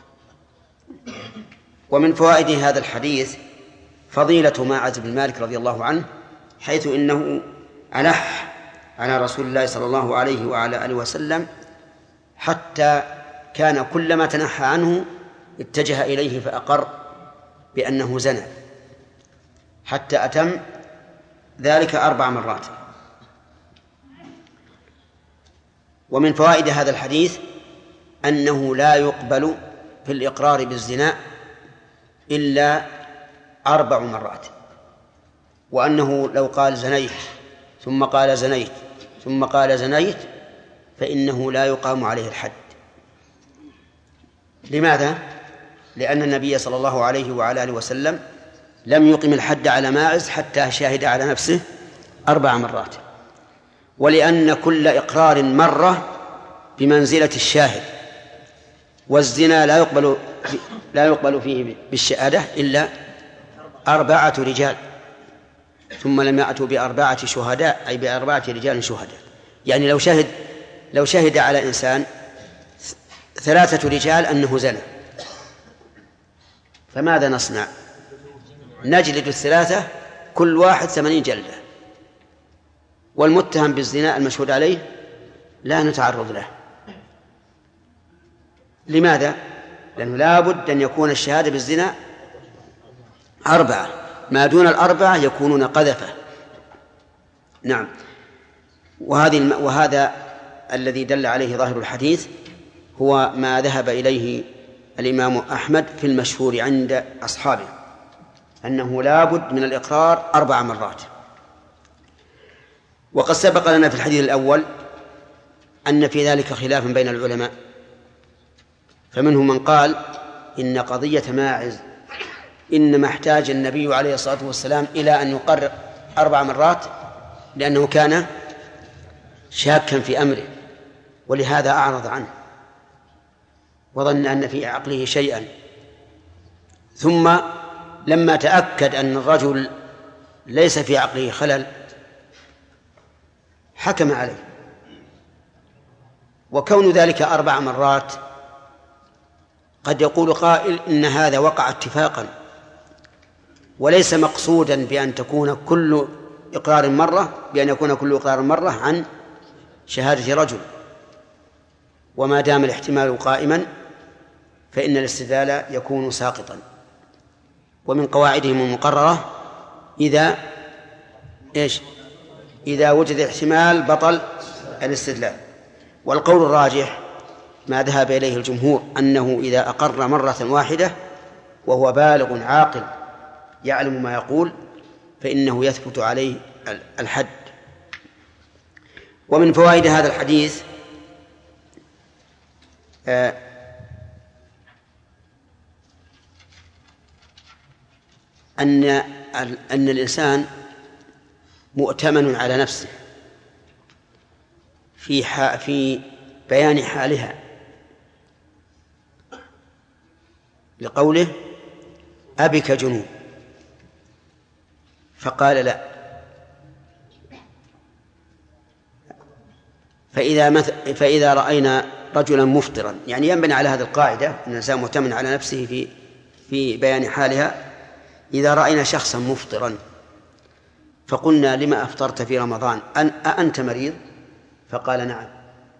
ومن فوائد هذا الحديث فضيلة ماعز بن مالك رضي الله عنه، حيث إنه ألح على رسول الله صلى الله عليه وعلى آله وسلم، حتى كان كلما تنحى عنه اتجه إليه فأقر بأنه زنى، حتى أتم ذلك 4 مرات. ومن فوائد هذا الحديث أنه لا يقبل في الإقرار بالزنا إلا 4 مرات، وأنه لو قال زنيت ثم قال زنيت ثم قال زنيت فإنه لا يقام عليه الحد. لماذا؟ لأن النبي صلى الله عليه وعلى آله وسلم لم يقم الحد على ماعز حتى شاهد على نفسه 4 مرات، ولأن كل إقرار مرة بمنزلة الشاهد، والزنا لا يقبل فيه بالشهادة إلا 4 رجال، ثم لم يأتوا ب4 شهداء، أي ب4 رجال شهداء. يعني لو شهد على إنسان 3 رجال أنه زنى، فماذا نصنع؟ نجلد 3 كل واحد 80 جلدة، والمتهم بالزنا المشهود عليه لا نتعرض له. لماذا؟ لأنه لا بد أن يكون الشهادة بالزنا 4، ما دون 4 يكونون قذفة. نعم. وهذا الذي دل عليه ظاهر الحديث هو ما ذهب إليه الإمام أحمد في المشهور عند أصحابه، أنه لا بد من الإقرار 4 مرات. وقد سبق لنا في الحديث الأول أن في ذلك خلافا بين العلماء، فمنهم من قال إن قضية ماعز إنما احتاج النبي عليه الصلاة والسلام إلى أن يقرر 4 مرات لأنه كان شاكا في أمره، ولهذا أعرض عنه وظن أن في عقله شيئا، ثم لما تأكد أن الرجل ليس في عقله خلل حكم عليه. وكون ذلك 4 مرات قد يقول قائل إن هذا وقع اتفاقا، وليس مقصودا بأن تكون كل إقرار مرة عن شهادة رجل، وما دام الاحتمال قائما فإن الاستدلال يكون ساقطا. ومن قواعدهم المقررة إذا وجد احتمال بطل الاستدلال. والقول الراجح ما ذهب إليه الجمهور أنه إذا أقر مرة واحدة وهو بالغ عاقل يعلم ما يقول فإنه يثبت عليه الحد. ومن فوائد هذا الحديث أن الإنسان مؤتمن على نفسه في بيان حالها، لقوله أبك جنون، فقال لا. فإذا رأينا رجلا مفطرا، يعني ينبني على هذه القاعدة أن الإنسان مؤتمن على نفسه في بيان حالها. إذا رأينا شخصا مفطرا فقلنا لما أفطرت في رمضان؟ أأنت مريض؟ فقال نعم.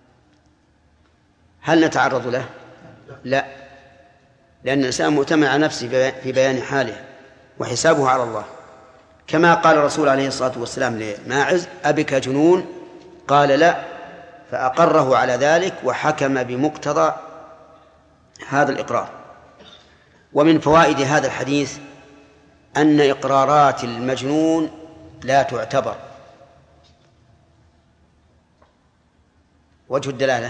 هل نتعرض له؟ لا، لأن الإنسان مؤتمن على نفسه في بيان حاله وحسابه على الله، كما قال الرسول عليه الصلاة والسلام لماعز أبك جنون؟ قال لا، فأقره على ذلك وحكم بمقتضى هذا الإقرار. ومن فوائد هذا الحديث أن إقرارات المجنون لا تعتبر. وجه الدلالة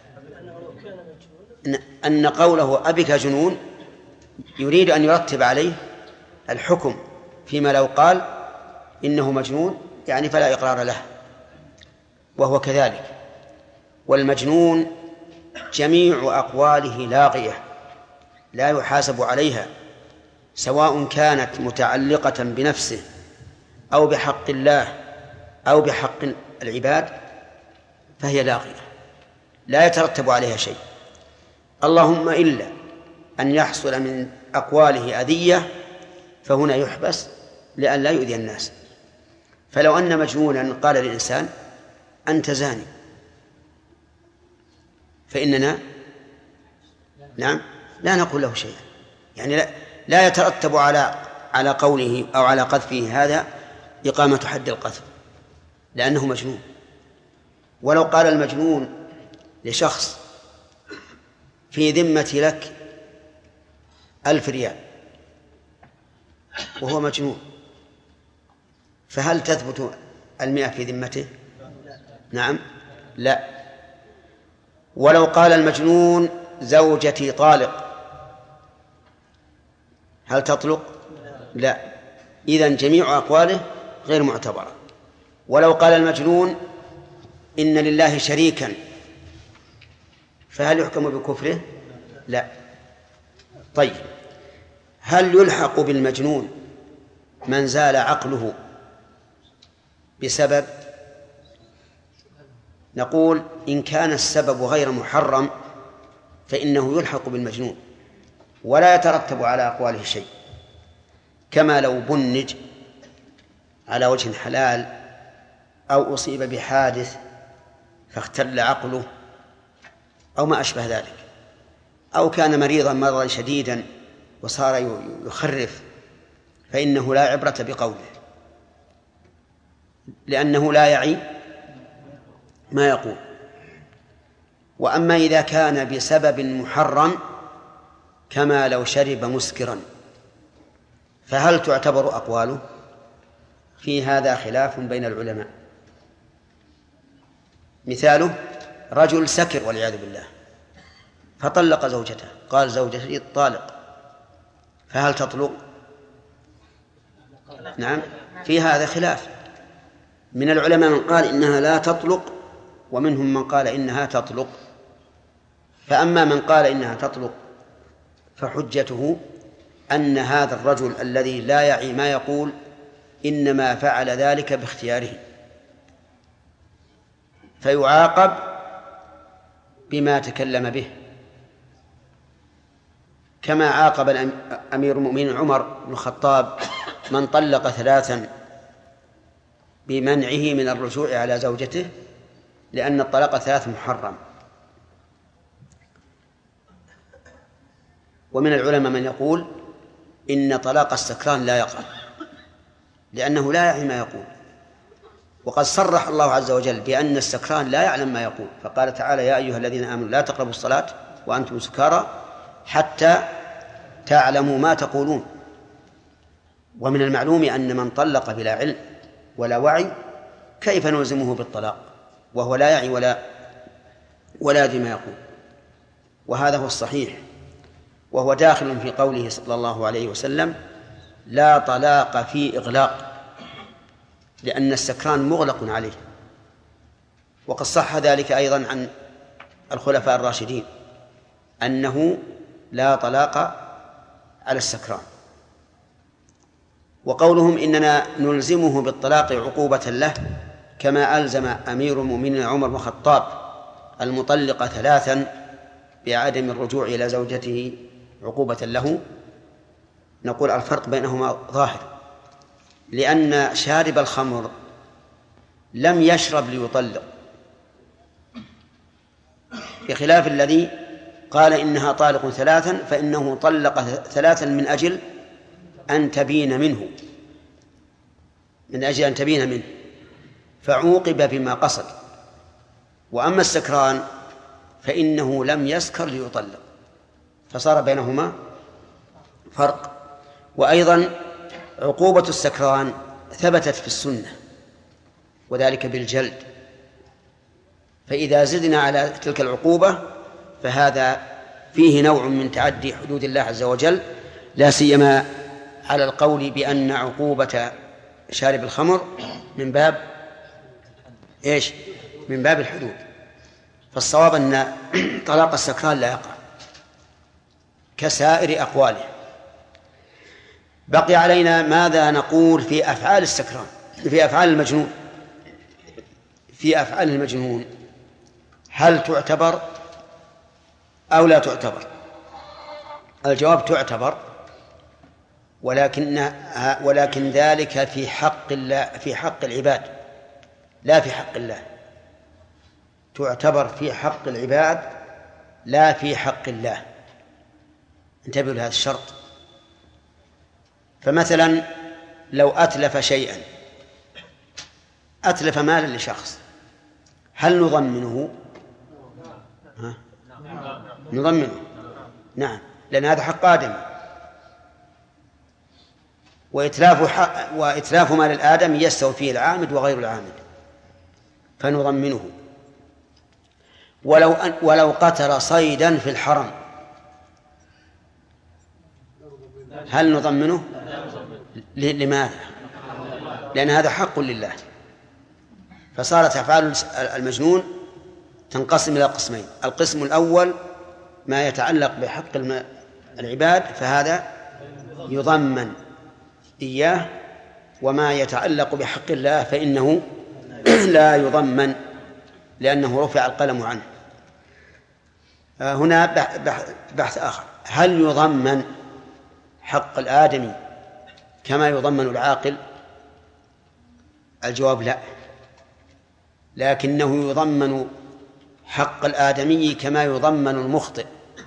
أن قوله أبك جنون يريد أن يرتب عليه الحكم فيما لو قال إنه مجنون، يعني فلا إقرار له، وهو كذلك. والمجنون جميع أقواله لاغية لا يحاسب عليها، سواء كانت متعلقة بنفسه أو بحق الله أو بحق العباد، فهي لاغية لا يترتب عليها شيء، اللهم إلا أن يحصل من أقواله أذية، فهنا يحبس لأن لا يؤذي الناس. فلو أن مجنونا قال للإنسان أنت زاني، فإننا نعم لا نقول له شيئا، يعني لا يترتب على قوله أو على قذفه هذا إقامة حد القذف لأنه مجنون. ولو قال المجنون لشخص في ذمة لك 1000 ريال وهو مجنون، فهل تثبت 100 في ذمته؟ نعم لا. ولو قال المجنون زوجتي طالق، هل تطلق؟ لا. إذن جميع أقواله غير معتبرة. ولو قال المجنون إن لله شريكا، فهل يحكم بكفره؟ لا. طيب، هل يلحق بالمجنون من زال عقله بسبب؟ نقول إن كان السبب غير محرم فإنه يلحق بالمجنون ولا يترتب على أقواله شيء، كما لو بنج على وجه حلال أو أصيب بحادث فاختل عقله أو ما أشبه ذلك، أو كان مريضا مرضا شديدا وصار يخرف، فإنه لا عبرة بقوله لأنه لا يعي ما يقول. وأما إذا كان بسبب محرم كما لو شرب مسكرا فهل تعتبر أقواله؟ في هذا خلاف بين العلماء. مثاله رجل سكر والعياذ بالله فطلق زوجته، قال زوجتي طالق، فهل تطلق؟ نعم، في هذا خلاف. من العلماء من قال إنها لا تطلق، ومنهم من قال إنها تطلق. فأما من قال إنها تطلق فحجته أن هذا الرجل الذي لا يعي ما يقول إنما فعل ذلك باختياره، فيعاقب بما تكلم به، كما عاقب أمير المؤمنين عمر بن الخطاب من طلق 3 بمنعه من الرجوع على زوجته، لأن الطلاق 3 محرم. ومن العلماء من يقول إن طلاق السكران لا يقع لأنه لا يعي ما يقول، وقد صرح الله عز وجل بأن السكران لا يعلم ما يقول، فقال تعالى يا أيها الذين آمنوا لا تقربوا الصلاة وأنتم سكارى حتى تعلموا ما تقولون. ومن المعلوم أن من طلق بلا علم ولا وعي كيف نلزمه بالطلاق وهو لا يعي ولا يدري ما يقول؟ وهذا هو الصحيح، وهو داخل في قوله صلى الله عليه وسلم: لا طلاق في إغلاق، لأن السكران مغلق عليه. وقد صح ذلك أيضا عن الخلفاء الراشدين أنه لا طلاق على السكران. وقولهم إننا نلزمه بالطلاق عقوبة له كما ألزم أمير المؤمنين عمر بن الخطاب المطلق 3 بعدم الرجوع إلى زوجته عقوبة له، نقول الفرق بينهما ظاهر، لأن شارب الخمر لم يشرب ليطلق، بخلاف الذي قال إنها طالق 3 فإنه طلق 3 من أجل أن تبين منه، من أجل أن تبين منه، فعوقب بما قصد. وأما السكران فإنه لم يسكر ليطلق، فصار بينهما فرق. وأيضا عقوبة السكران ثبتت في السنة، وذلك بالجلد، فإذا زدنا على تلك العقوبة فهذا فيه نوع من تعدي حدود الله عز وجل، لا سيما على القول بأن عقوبة شارب الخمر من باب إيش؟ من باب الحدود. فالصواب أن طلاق السكران لا يقع كسائر أقواله. بقي علينا ماذا نقول في أفعال السكران، في أفعال المجنون. في أفعال المجنون هل تعتبر أو لا تعتبر؟ الجواب تعتبر، ولكن ذلك في حق الله، في حق العباد، لا في حق الله. تعتبر في حق العباد لا في حق الله. انتبهوا لهذا الشرط. فمثلا لو أتلف شيئا، أتلف مالا لشخص، هل نضمنه؟ نضمنه، نعم، لأن هذا حق آدم، وإتلاف مال الآدم يستوي فيه العامد وغير العامد، فنضمنه. ولو قتل صيدا في الحرم هل نضمنه؟ لماذا؟ لأن هذا حق لله. فصارت أفعال المجنون تنقسم إلى قسمين: القسم الأول ما يتعلق بحق العباد فهذا يضمن إياه، وما يتعلق بحق الله فإنه لا يضمن لأنه رفع القلم عنه. هنا بحث آخر: هل يضمن حق الآدمي كما يضمن العاقل؟ الجواب لا، لكنه يضمن حق الآدمي كما يضمن المخطئ.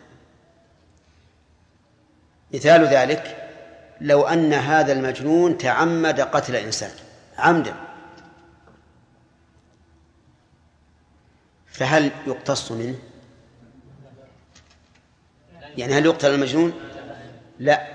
مثال ذلك لو أن هذا المجنون تعمد قتل إنسان عمدا، فهل يقتص منه؟ يعني هل يقتل المجنون؟ لا،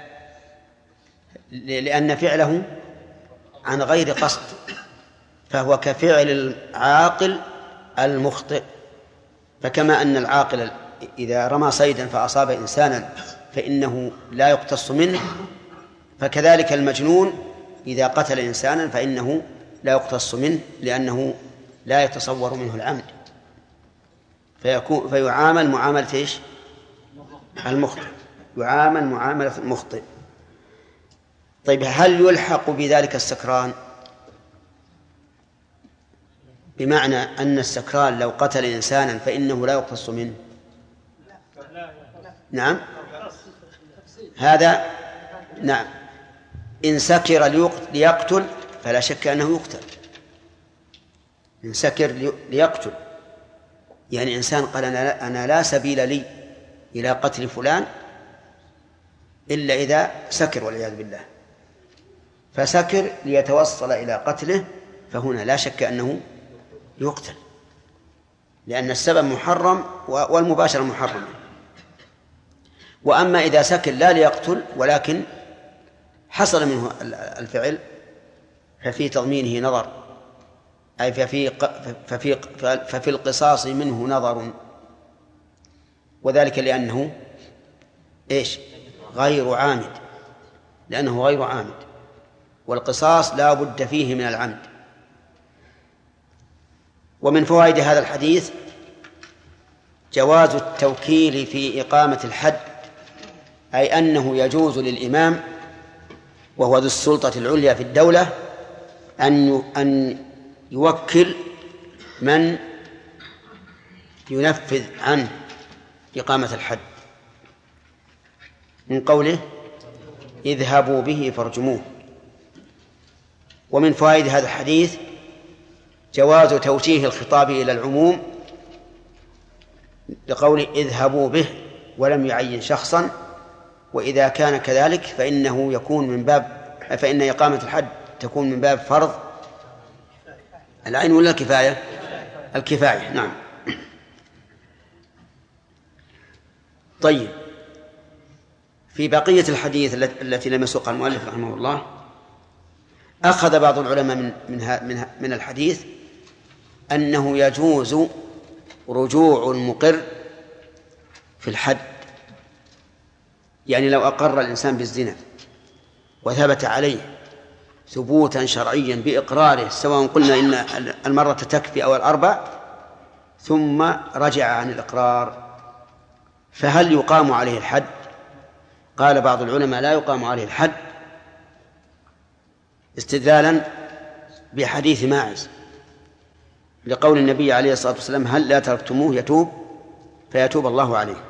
لأن فعله عن غير قصد، فهو كفعل العاقل المخطئ. فكما أن العاقل إذا رمى صيدا فأصاب إنسانا فإنه لا يقتص منه، فكذلك المجنون إذا قتل إنسانا فإنه لا يقتص منه، لأنه لا يتصور منه العمد، فيعامل معاملة إيش؟ المخطئ، يعامل معاملة المخطئ. طيب هل يلحق بذلك السكران؟ بمعنى أن السكران لو قتل إنسانا فإنه لا يقتص منه؟ نعم، هذا نعم. إن سكر ليقتل فلا شك أنه يقتل. إن سكر ليقتل يعني إنسان قال أنا لا سبيل لي إلى قتل فلان إلا إذا سكر والعياذ بالله، فسكر ليتوصل إلى قتله، فهنا لا شك أنه يقتل، لأن السبب محرم والمباشرة محرمة. وأما إذا سكر لا ليقتل ولكن حصل منه الفعل ففي تضمينه نظر، أي ففي القصاص منه نظر. وذلك لأنه إيش؟ غير عامد، لأنه غير عامد، والقصاص لا بد فيه من العمد. ومن فوائد هذا الحديث جواز التوكيل في إقامة الحد، أي أنه يجوز للإمام وهو ذو السلطة العليا في الدولة أن يوكل من ينفذ عنه إقامة الحد، من قوله اذهبوا به فارجموه. ومن فوائد هذا الحديث جواز توجيه الخطاب إلى العموم لقول اذهبوا به ولم يعين شخصا، وإذا كان كذلك فإنه يكون من باب، فإن إقامة الحد تكون من باب فرض العين ولا الكفاية؟ الكفاية. نعم. طيب، في بقية الحديث التي لم يسوقها المؤلف رحمه الله، أخذ بعض العلماء من الحديث أنه يجوز رجوع المقر في الحد، يعني لو أقر الإنسان بالزنا وثبت عليه ثبوتا شرعيا بإقراره، سواء قلنا إن المرة تكفي أو الأربع، ثم رجع عن الإقرار، فهل يقام عليه الحد؟ قال بعض العلماء لا يقام عليه الحد، استدلالا بحديث ماعز لقول النبي عليه الصلاة والسلام هل لا تركتموه يتوب فيتوب الله عليه.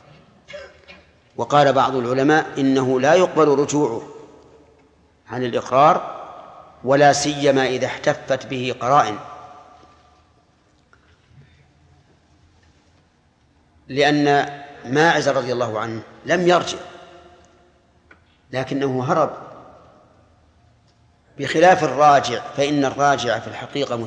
وقال بعض العلماء إنه لا يقبل رجوعه عن الإقرار، ولا سيما إذا احتفت به قرائن، لأن ماعز رضي الله عنه لم يرجع لكنه هرب، بخلاف الراجع، فإن الراجع في الحقيقة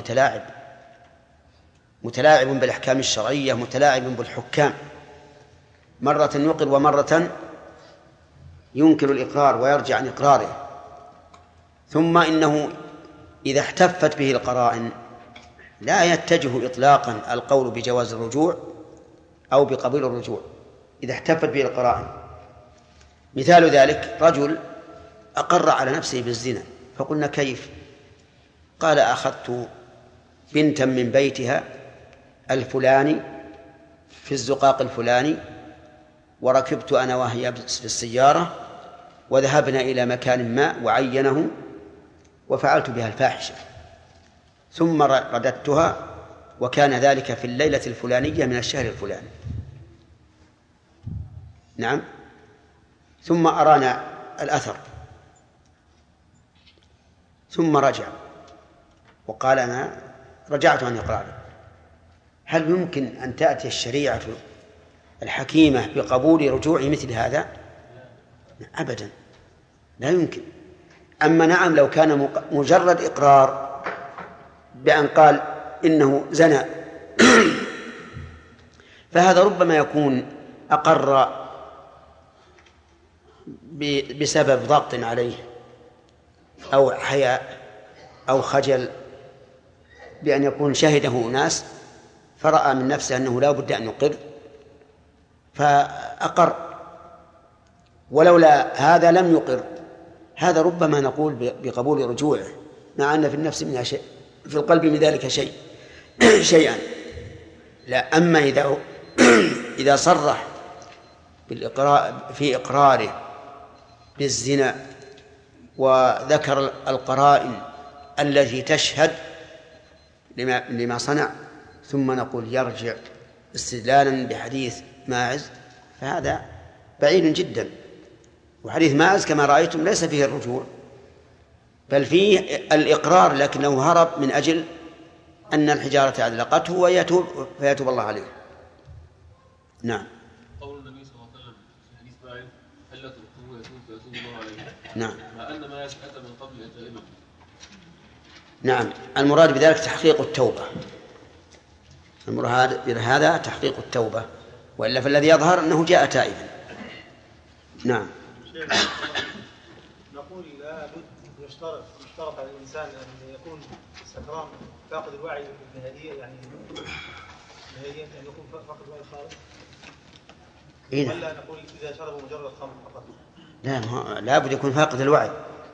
متلاعب بالأحكام الشرعية، متلاعب بالحكام، مرة يقر ومرة ينكر الإقرار ويرجع عن إقراره. ثم إنه إذا احتفت به القرائن لا يتجه إطلاقا القول بجواز الرجوع أو بقبول الرجوع إذا احتفت به القرائن. مثال ذلك رجل أقر على نفسه بالزنا، فقلنا كيف؟ قال أخذت بنتا من بيتها الفلاني في الزقاق الفلاني، وركبت أنا وهي في السيارة وذهبنا إلى مكان ما وعينه وفعلت بها الفاحشة، ثم رددتها وكان ذلك في الليلة الفلانية من الشهر الفلاني. نعم. ثم أرانا الأثر، ثم رجع وقال أنا رجعت عن إقراري. هل يمكن أن تأتي الشريعة الحكيمة بقبول رجوع مثل هذا؟ أبدا، لا يمكن. أما نعم لو كان مجرد إقرار بأن قال إنه زنى فهذا ربما يكون أقر بسبب ضغط عليه أو حياء أو خجل، بأن يكون شهده ناس فرأى من نفسه أنه لا بد أن يقر فأقر، ولولا هذا لم يقر. هذا ربما نقول بقبول رجوعه، مع أن في النفس منها شيء، في القلب من ذلك شيئا. لا، أما إذا صرح في إقراره بالزنا وذكر القرائن التي تشهد لما صنع، ثم نقول يرجع استدلالا بحديث ماعز، فهذا بعيد جدا. وحديث ماعز كما رأيتم ليس فيه الرجوع، بل فيه الإقرار، لكنه هرب من أجل أن الحجارة أدلقته ويتوب فيتوب الله عليه. نعم. قول النبي صلى الله عليه وسلم في حديث ماعز هل لا تركتموه يتوب فيتوب الله عليه. نعم. مع أن ماعز أتى من قبل أجله. نعم، المراد بذلك تحقيق التوبة، المراد بهذا تحقيق التوبة، وإلا فالذي يظهر أنه جاء تائبا. نعم. نقول لا بد يشترط على الإنسان أن يكون سكران فاقد الوعي بهدية، يعني بهدية أن يكون فاقد الوعي خالص. إيه؟ ولا نقول إذا شربوا مجرد خمر فقط؟ لا، لابد يكون فاقد الوعي،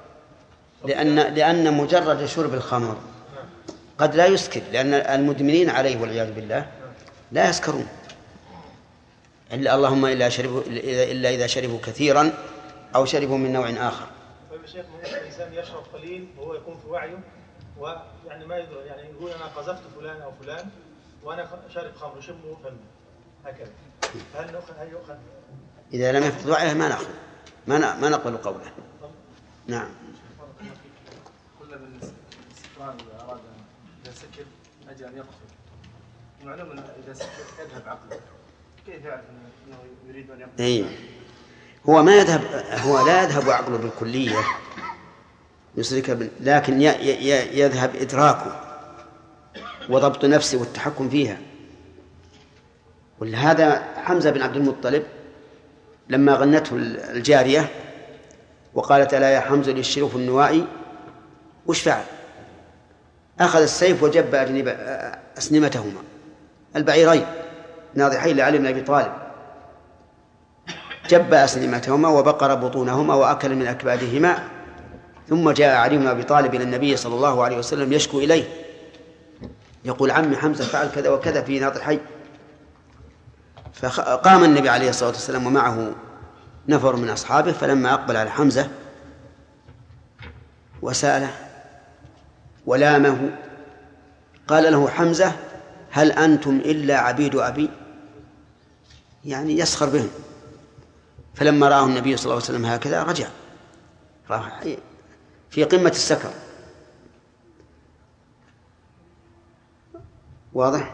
لأن مجرد شرب الخمر قد لا يسكر، لأن المدمنين عليه والعياذ بالله لا يسكرون اللهم إلا إذا شربوا كثيرا أو شربوا من نوع آخر. طيب يا شيخ، ممكن الإنسان يشرب قليل وهو يكون في وعيه، ويعني ما يدري، يعني يقول أنا قذفت فلان أو فلان وأنا شارب خمر شمه فم هكذا، هل يؤخذ؟ إذا لم يفقد وعيه ما نأخذ، ما نقبل قوله. نعم. قلنا بالسكران إذا أراد إذا سكر أجل أن يقصر، معلوم أن إذا سكر يذهب عقله، كيف يعرف أنه يريد أن يقصر؟ أي هو لا يذهب عقله بالكلية يسرك، لكن يذهب إدراكه وضبط نفسه والتحكم فيها. ولهذا حمزة بن عبد المطلب لما غنته الجارية وقالت ألا يا حمزة للشرف النوائي وش فعل؟ أخذ السيف وجب أجنب أسنمتهما البعيرين ناضحين لعلي بن أبي طالب، جب أسنمتهما وبقر بطونهما وأكل من أكبادهما، ثم جاء علي بن أبي طالب إلى النبي صلى الله عليه وسلم يشكو إليه يقول عمي حمزة فعل كذا وكذا في ناضحي. فقام النبي عليه الصلاة والسلام ومعه نفر من أصحابه، فلما أقبل على حمزة وسأله ولامه قال له حمزة هل أنتم إلا عبيد أبي؟ يعني يسخر بهم. فلما رآه النبي صلى الله عليه وسلم هكذا رجع في قمة السكر. واضح؟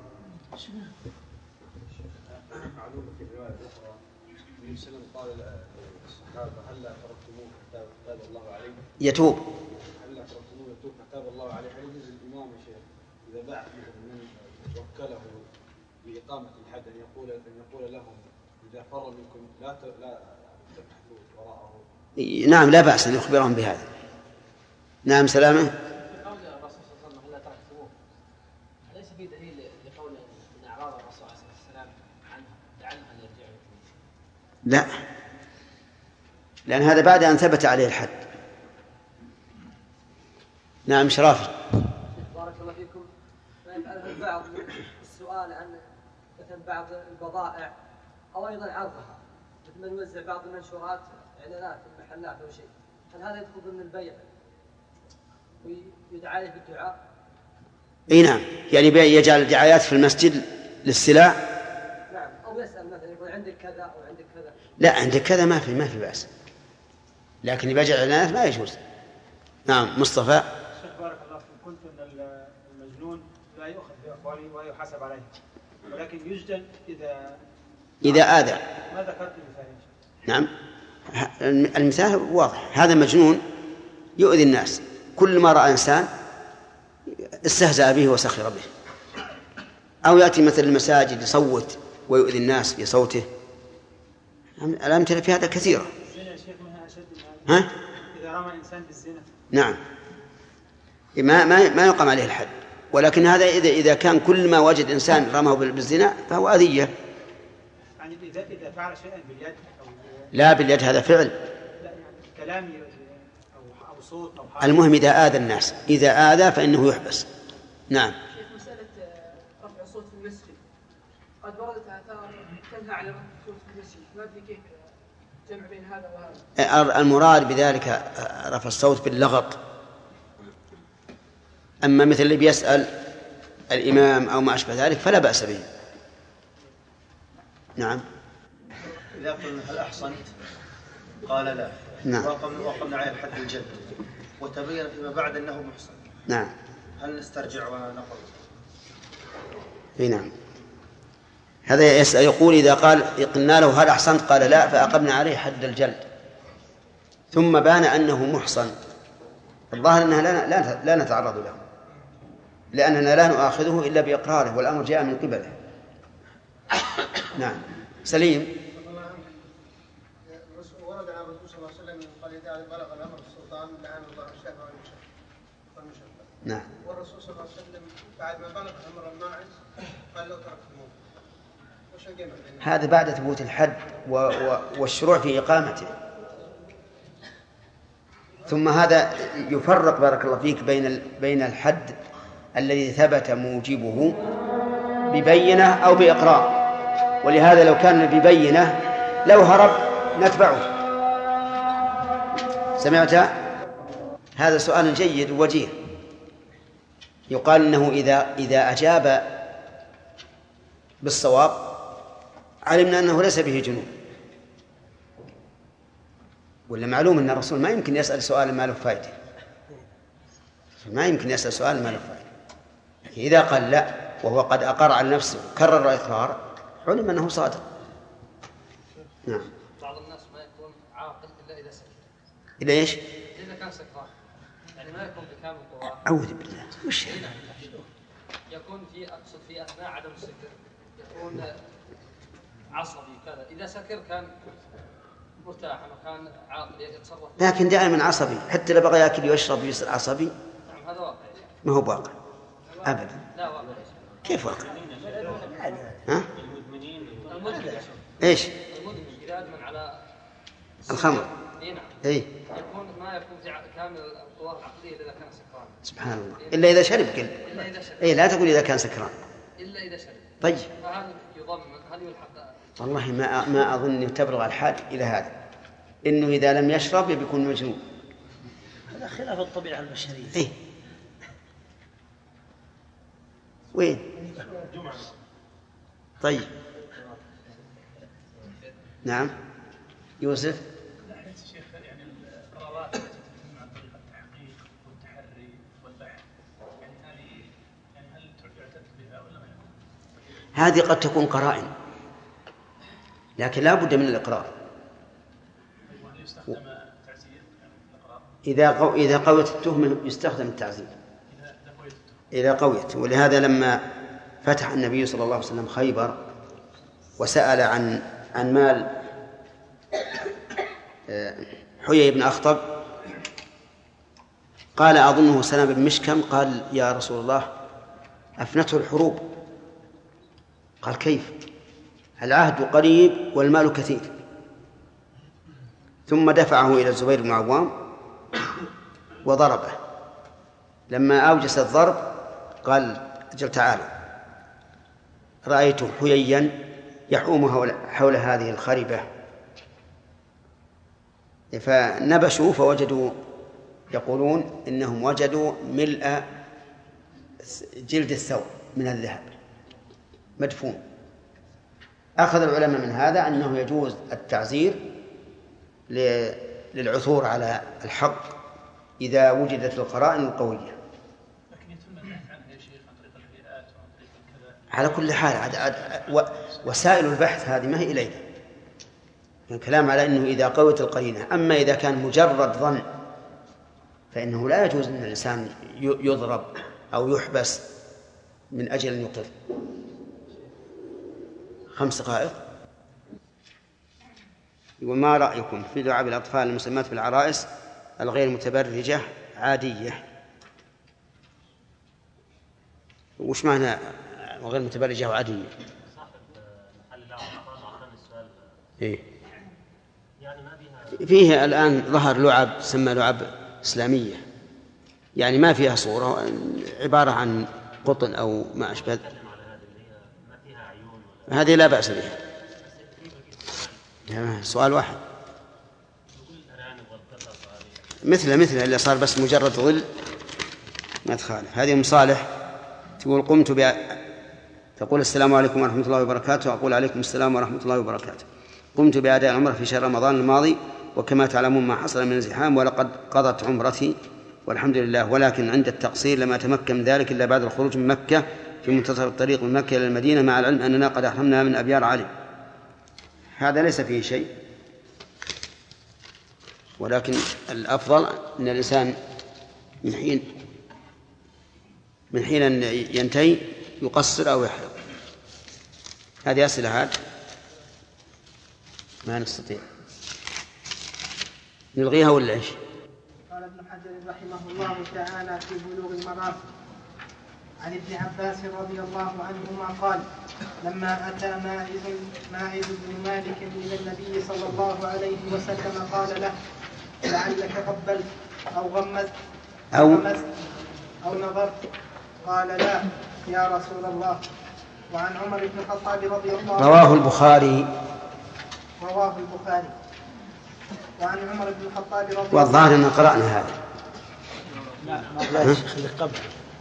معلومة في الرواية الأخرى النبي صلى الله عليه وسلم قال للصحابة هلا تركتموه حتى تاب الله عليه يتوب، هلا تركتموه يتوب حتى تاب الله عليه. هل يجوز الإمام يا شيخ إذا بعث من وكله لإقامة الحد أن يقول لهم إذا فر منكم لا تبحثوا وراءه؟ نعم لا بأس أن يخبرهم بهذا. نعم سلامة. قول الرسول صلى الله عليه وسلم هلا تركتموه أليس في دليل لقول أن أعراض الرسول عليه الصلاة والسلام عنه لعله أن يرجعوا؟ لا، لأن هذا بعد أن ثبت عليه الحد. نعم شرافي. بارك الله فيكم. يفعله البعض السؤال عن مثلا بعض البضائع أو أيضا عرضها، مثل ما نوزع بعض المنشورات إعلانات في المحلات أو شيء، هل هذا يدخل ضمن البيع ويدعى عليه بالدعاء؟ اي نعم، يعني يجعل دعايات في المسجد للسلع. نعم، أو يسأل مثلا يقول عندك كذا أو عندك كذا. لا عندك كذا ما في بأس، لكن يبيع إعلانات ما يجوز. نعم مصطفى. شيخ بارك الله فيكم، قلت أن المجنون لا يؤخذ بأقواله ويحاسب عليه، ولكن يجدل إذا آذى. ما ذكرت المثال؟ نعم المثال واضح، هذا مجنون يؤذي الناس، كل ما رأى إنسان استهزأ به وسخر به، أو يأتي مثل المساجد يصوت ويؤذي الناس بصوته. الأمثلة في هذا كثيرة. الزنا يا شيخ منها أشد من هذا. إذا رمى إنسان بالزنا نعم ما يقام عليه الحد، ولكن هذا إذا كان كل ما وجد إنسان رماه بالزنا فهو أذية. يعني إذا فعل شيئا باليد لا باليد هذا فعل. لا يعني كلامي أو صوت أو حركة. المهم إذا آذى الناس، إذا آذى فإنه يحبس. نعم. شيخ مسألة رفع الصوت في المسجد قد وردت آثار تنهى عن رفع الصوت في المسجد، ما أدري كيف جمع بين هذا وهذا. المراد بذلك رفع الصوت باللغط، أما مثل اللي بيسأل الإمام أو ما أشبه ذلك فلا بأس به. نعم. إذا قلنا هل أحصنت قال لا، نعم. وقمنا عليه الحد الجد وتبين فيما بعد أنه محصن، نعم. هل نسترجع ونقول؟ نعم. هذا يسأل يقول إذا قلنا له هل أحصنت قال لا فأقمنا عليه حد الجلد ثم بان أنه محصن، الظاهر أنها لا نتعرض له، لأننا لا نؤاخذه إلا بإقراره والأمر جاء من قبله. نعم سليم. ورد عن الرسول صلى الله عليه وسلم قال إذا بلغ الأمر السلطان لعن الله الشافع والمشفع. نعم. والرسول صلى الله عليه وسلم بعد ما بلغ أمر الماعز قال لو تركتموه، هذا بعد ثبوت الحد والشروع في إقامته. ثم هذا يفرق بارك الله فيك بين الحد الذي ثبت موجبه ببينة أو بإقرار. ولهذا لو كان ببينة لو هرب نتبعه. سمعت؟ هذا سؤال جيد ووجيه. يقال إنه إذا أجاب بالصواب علمنا أنه ليس به جنون. ولا معلوم أن الرسول ما يمكن يسأل سؤال ما له فائدة، ما يمكن يسأل سؤال ما له فائدة. إذا قال لا وهو قد أقر على نفسه وكرر إقرار علم أنه صادق. نعم. بعض الناس ما يكون عاقل إلا إذا سكر. إلا إيش؟ إذا كان سكران يعني ما يكون بكامل قواه. أعوذ بالله. وش يكون أقصد في أثناء عدم السكر يكون عصبي كذا. إذا سكر كان مرتاحا وكان عاقل يتصرف. لكن دائما عصبي، حتى لو بغى يأكل ويشرب يصير عصبي. نعم هذا واقع. ما هو واقع أبدا. لا واقع. كيف واقع؟ ها؟ المدمن. إيش؟ المدمن إذا أدمن على الخمر. نعم. إيه. يكون ما يكون في كامل القوى العقلية إذا كان سكران. سبحان الله. إلا إذا شرب كل. إلا إذا شرب. إيه لا تقول إذا كان سكران. إلا إذا شرب. طيب. فهذا يضمن هذا يلحق. والله ما أظن تبلغ الحال إلى هذا، إنه إذا لم يشرب بيكون مجنون. هذا خلاف الطبيعة البشرية. إيه. وين؟ طيب. نعم. يوسف. يعني القرارات التي تتم عن طريق التحقيق والتحري والبحث يعني هل تعتد بها ولا ما يعتد؟ هذه قد تكون قرائن، لكن لا بد من الإقرار. إذا قويت التهمة يستخدم التعزير إذا قويت. ولهذا لما فتح النبي صلى الله عليه وسلم خيبر وسأل عن مال حيي بن أخطب قال أظنه سلام بن مشكم، قال يا رسول الله أفنته الحروب. قال كيف؟ العهد قريب والمال كثير. ثم دفعه إلى الزبير بن عوام وضربه. لما أوجس الضرب قال أجل تعالى رأيت حييا يحوم حول هذه الخربة، فنبشوا فوجدوا يقولون إنهم وجدوا ملء جلد الثوب من الذهب مدفون. أخذ العلماء من هذا أنه يجوز التعزير للعثور على الحق إذا وجدت القرائن القوية. لكن يتم البحث عنها يا شيخ عن طريق الهيئات وعن طريق الكذا. على كل حال وسائل البحث هذه ما هي إلينا، الكلام على أنه إذا قوت القرينة. أما إذا كان مجرد ظن فإنه لا يجوز أن الإنسان يضرب أو يحبس من أجل أن يقر. 5 دقائق. وما رأيكم في لعب الأطفال المسمات بالعرائس الغير متبرجة عادية؟ وش معنى غير متبرجة وعادية؟ إيه؟ فيه الآن ظهر لعب تسمى لعب إسلامية، يعني ما فيها صورة، عبارة عن قطن أو ما أشبه. هذه لا بأس بها. سؤال واحد مثل اللي صار بس مجرد ظل ما تخالف. هذه مصالح تقول تقول السلام عليكم ورحمة الله وبركاته. أقول عليكم السلام ورحمة الله وبركاته. قمت بأداء العمرة في شهر رمضان الماضي، وكما تعلمون ما حصل من انزحام، ولقد قضت عمرتي والحمد لله، ولكن عند التقصير لم أتمكن من ذلك إلا بعد الخروج من مكة في منتصف الطريق من مكة إلى المدينة، مع العلم أننا قد أحرمنا من أبيار علي. هذا ليس فيه شيء، ولكن الأفضل أن الإنسان من حين أن ينتهي يقصر أو يحرم. هذه أسئلة عاد ما نستطيع نلغيها ولا إيش؟ قال ابن حجر رحمه الله تعالى في بلوغ المرام عن ابن عباس رضي الله عنهما قال لما أتى ماعز بن مالك إلى النبي صلى الله عليه وسلم قال له: لعلك قبلت أو غمزت أو نظرت؟ قال: لا يا رسول الله. وعن عمر بن الخطاب رضي الله عنه رواه البخاري. وعن عمر بن الخطاب رضي الله عنه. والظاهر أن قرأنا هذا. لا شيخ اللي قبل.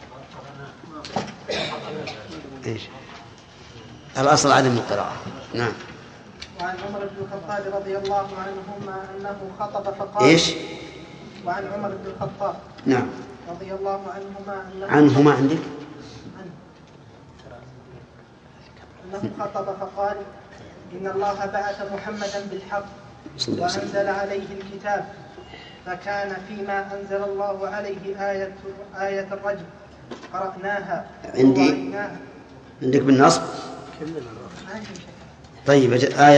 إيش؟ الأصل عدم القراءة. نعم. وعن عمر بن الخطاب رضي الله عنهما أنه خطب فقال. إيش؟ وعن عمر بن الخطاب. نعم. رضي الله عنهما عنهما عندك؟ أنه خطب فقال: إن الله بعث محمدا بالحق وأنزل عليه الكتاب، فكان فيما أنزل الله عليه آية الرجم قرأناها ووعيناها. عندك بالنصب؟ طيب آية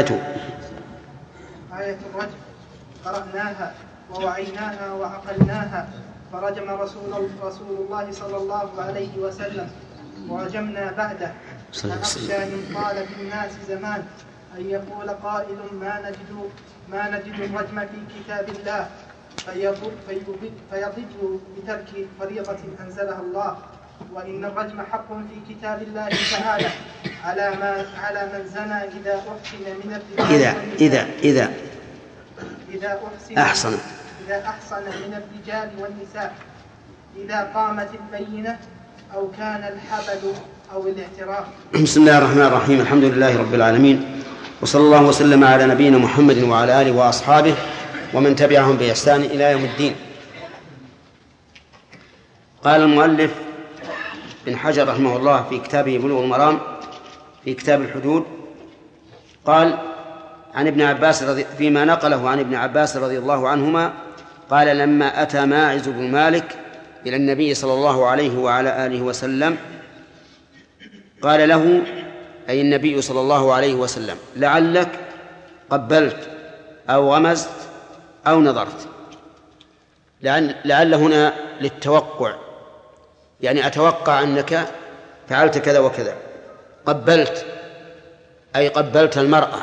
الرجم قرأناها ووعيناها وعقلناها، فرجم رسول الله صلى الله عليه وسلم ورجمنا بعده. فأخشى إن طال في الناس زمان أن يقول قائل: ما نجد الرجم في كتاب الله، فيضج بترك فريضة أنزلها الله. وإن الرجم حق في كتاب الله تعالى على من زنى إذا أحسن من الرجال إذا أحسن من الرجال والنساء، إذا قامت البينة أو كان الحبل أو الاعتراف. بسم الله الرحمن الرحيم. الحمد لله رب العالمين، وصلى الله وسلم على نبينا محمد وعلى آله وأصحابه ومن تبعهم بإحسان إلى يوم الدين. قال المؤلف ابن حجر رحمه الله في كتابه بلوغ المرام في كتاب الحدود، قال عن ابن عباس فيما نقله عن ابن عباس رضي الله عنهما قال: لما أتى ماعز بن مالك إلى النبي صلى الله عليه وعلى آله وسلم قال له، أي النبي صلى الله عليه وسلم: لعلك قبلت أو غمزت أو نظرت. لعل هنا للتوقع، يعني أتوقع أنك فعلت كذا وكذا. قبلت أي قبلت المرأة،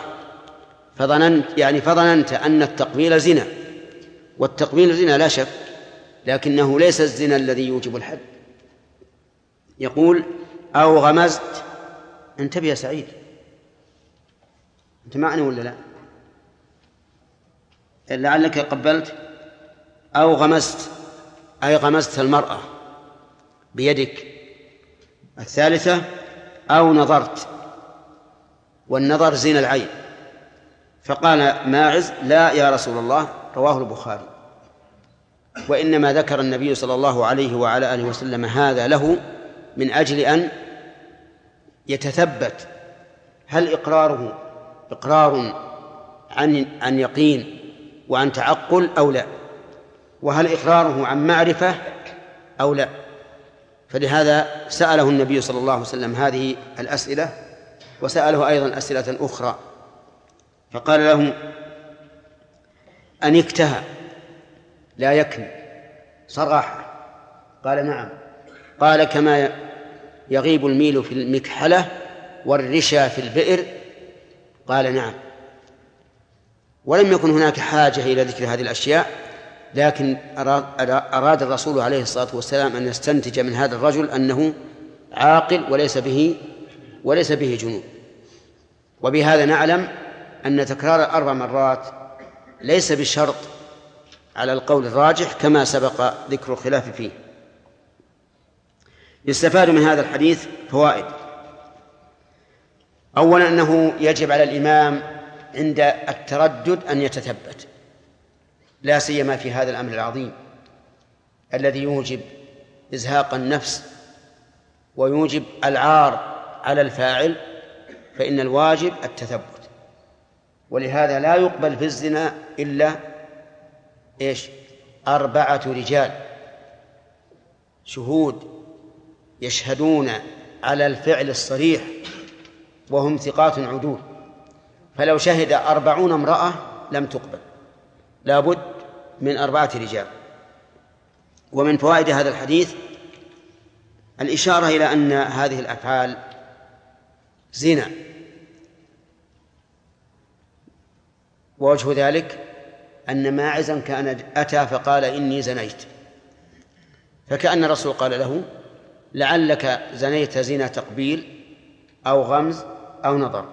فظننت أن التقبيل زنا، والتقبيل زنا لا شك، لكنه ليس الزنا الذي يوجب الحد. يقول: أو غمزت. انتبه يا سعيد، أنت معني ولا لا؟ لعلك قبلت أو غمزت أي غمزت المرأة بيدك. الثالثة أو نظرت، والنظر زين العين. فقال ماعز: لا يا رسول الله. رواه البخاري. وإنما ذكر النبي صلى الله عليه وعلى آله وسلم هذا له من أجل أن يتثبت هل إقراره إقرار عن يقين وعن تعقل أو لا، وهل إقراره عن معرفة أو لا. فلهذا سأله النبي صلى الله عليه وسلم هذه الأسئلة، وسأله أيضا أسئلة أخرى. فقال له: أنكتها لا يكن صراحة؟ قال: نعم. قال: كما يغيب الميل في المكحلة والرشا في البئر؟ قال: نعم. ولم يكن هناك حاجة إلى ذكر هذه الأشياء، لكن أراد الرسول عليه الصلاة والسلام أن يستنتج من هذا الرجل أنه عاقل وليس به جنون. وبهذا نعلم أن تكرار 4 مرات ليس بشرط على القول الراجح، كما سبق ذكر الخلاف فيه. يستفاد من هذا الحديث فوائد. أولا أنه يجب على الإمام عند التردد أن يتثبت، لا سيما في هذا الأمر العظيم الذي يوجب إزهاق النفس ويوجب العار على الفاعل، فإن الواجب التثبت. ولهذا لا يقبل في الزنا إلا 4 رجال شهود يشهدون على الفعل الصريح وهم ثقات عدول. فلو شهد 40 امرأة لم تقبل، لا بد من 4 رجال. ومن فوائد هذا الحديث الإشارة إلى أن هذه الأفعال زنا، ووجه ذلك أن ماعزا كان أتى فقال إني زنيت، فكأن الرسول قال له لعلك زنيت زنا تقبيل أو غمز أو نظر.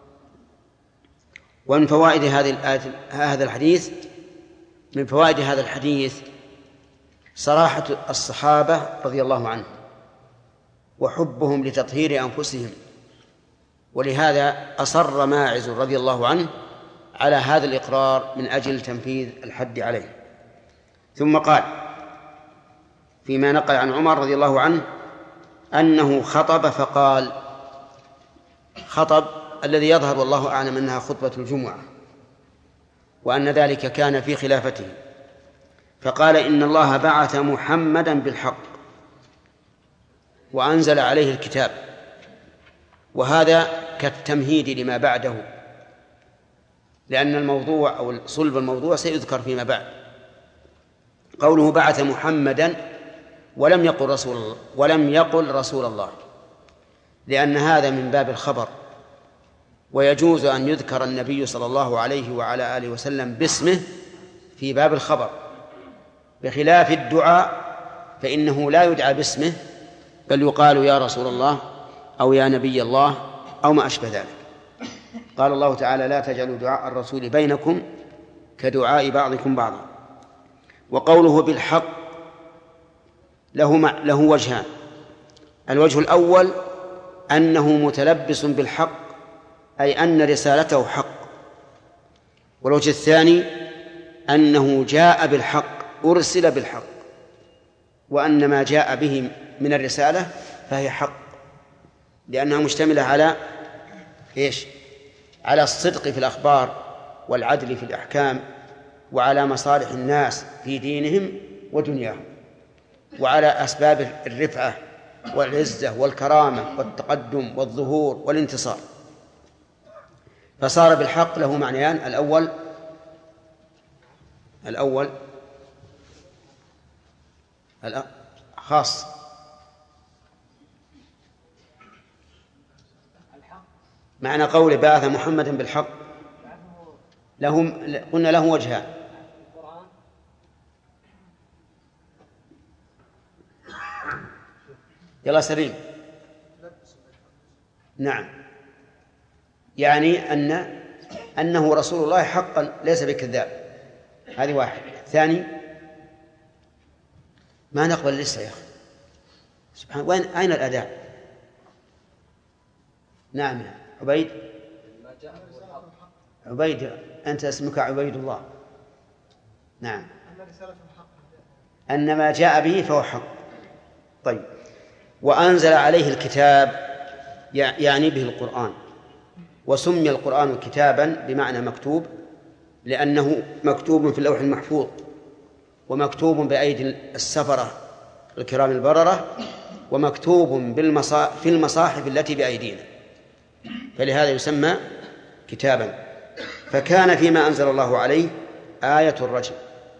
ومن فوائد هذا الحديث، من فوائد هذا الحديث صراحة الصحابة رضي الله عنهم وحبهم لتطهير أنفسهم، ولهذا أصر ماعز رضي الله عنه على هذا الإقرار من أجل تنفيذ الحد عليه. ثم قال فيما نقل عن عمر رضي الله عنه أنه خطب فقال، خطب الذي يظهر والله أعلم أنها خطبة الجمعة، وأن ذلك كان في خلافته، فقال إن الله بعث محمدا بالحق وأنزل عليه الكتاب، وهذا كالتمهيد لما بعده، لأن الموضوع أو صلب الموضوع سيذكر فيما بعد. قوله بعث محمدا ولم يقل رسول الله، لأن هذا من باب الخبر، ويجوز أن يذكر النبي صلى الله عليه وعلى آله وسلم باسمه في باب الخبر، بخلاف الدعاء فإنه لا يدعى باسمه، بل يقال يا رسول الله أو يا نبي الله أو ما أشبه ذلك. قال الله تعالى لا تجعلوا دعاء الرسول بينكم كدعاء بعضكم بعضا. وقوله بالحق له وجهان: الوجه الأول أنه متلبس بالحق، أي أن رسالته حق. والوجه الثاني أنه جاء بالحق، أرسل بالحق، وأن ما جاء به من الرسالة فهي حق، لأنها مشتملة على إيش؟ على الصدق في الأخبار والعدل في الأحكام، وعلى مصالح الناس في دينهم ودنياهم، وعلى أسباب الرفعة والعزة والكرامة والتقدم والظهور والانتصار. فصار بالحق له معنيان: الأول خاص، معنى قول بعث محمدا بالحق قلنا له وجهان: يلا سليم. نعم، يعني أنه رسول الله حقا ليس بكذاب، هذه واحد. ثاني، ما نقبل لسه يا أخي، سبحان، أين الأداء؟ نعم يا عبيد، أنت اسمك عبيد الله. نعم، أن ما جاء به فهو حق. طيب، وأنزل عليه الكتاب يعني به القرآن، وسمي القرآن كتابا بمعنى مكتوب، لأنه مكتوب في اللوح المحفوظ، ومكتوب بأيدي السفرة الكرام البررة، ومكتوب في المصاحف التي بأيدينا، فلهذا يسمى كتابا. فكان فيما أنزل الله عليه آية الرجم،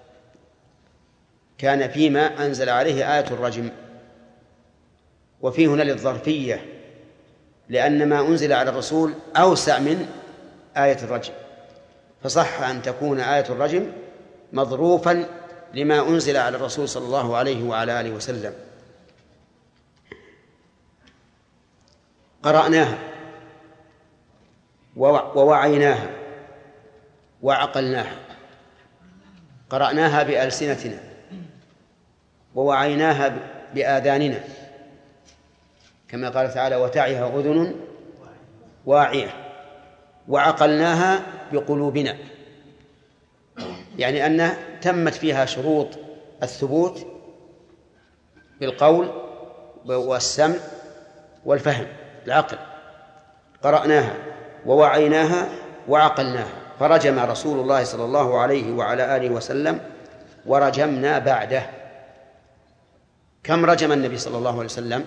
كان فيما أنزل عليه آية الرجم، وفيه هنا للظرفية، لأن ما أنزل على الرسول أوسع من آية الرجم، فصح أن تكون آية الرجم مظروفا لما أنزل على الرسول صلى الله عليه وعلى آله وسلم. قرأناها ووعيناها وعقلناها. قرأناها بألسنتنا ووعيناها بآذاننا، كما قال تعالى وتعيها أذن واعية، وعقلناها بقلوبنا، يعني أن تمت فيها شروط الثبوت بالقول والسمع والفهم، العقل. قرأناها ووعيناها وعقلناها، فرجم رسول الله صلى الله عليه وعلى آله وسلم ورجمنا بعده. كم رجم النبي صلى الله عليه وسلم؟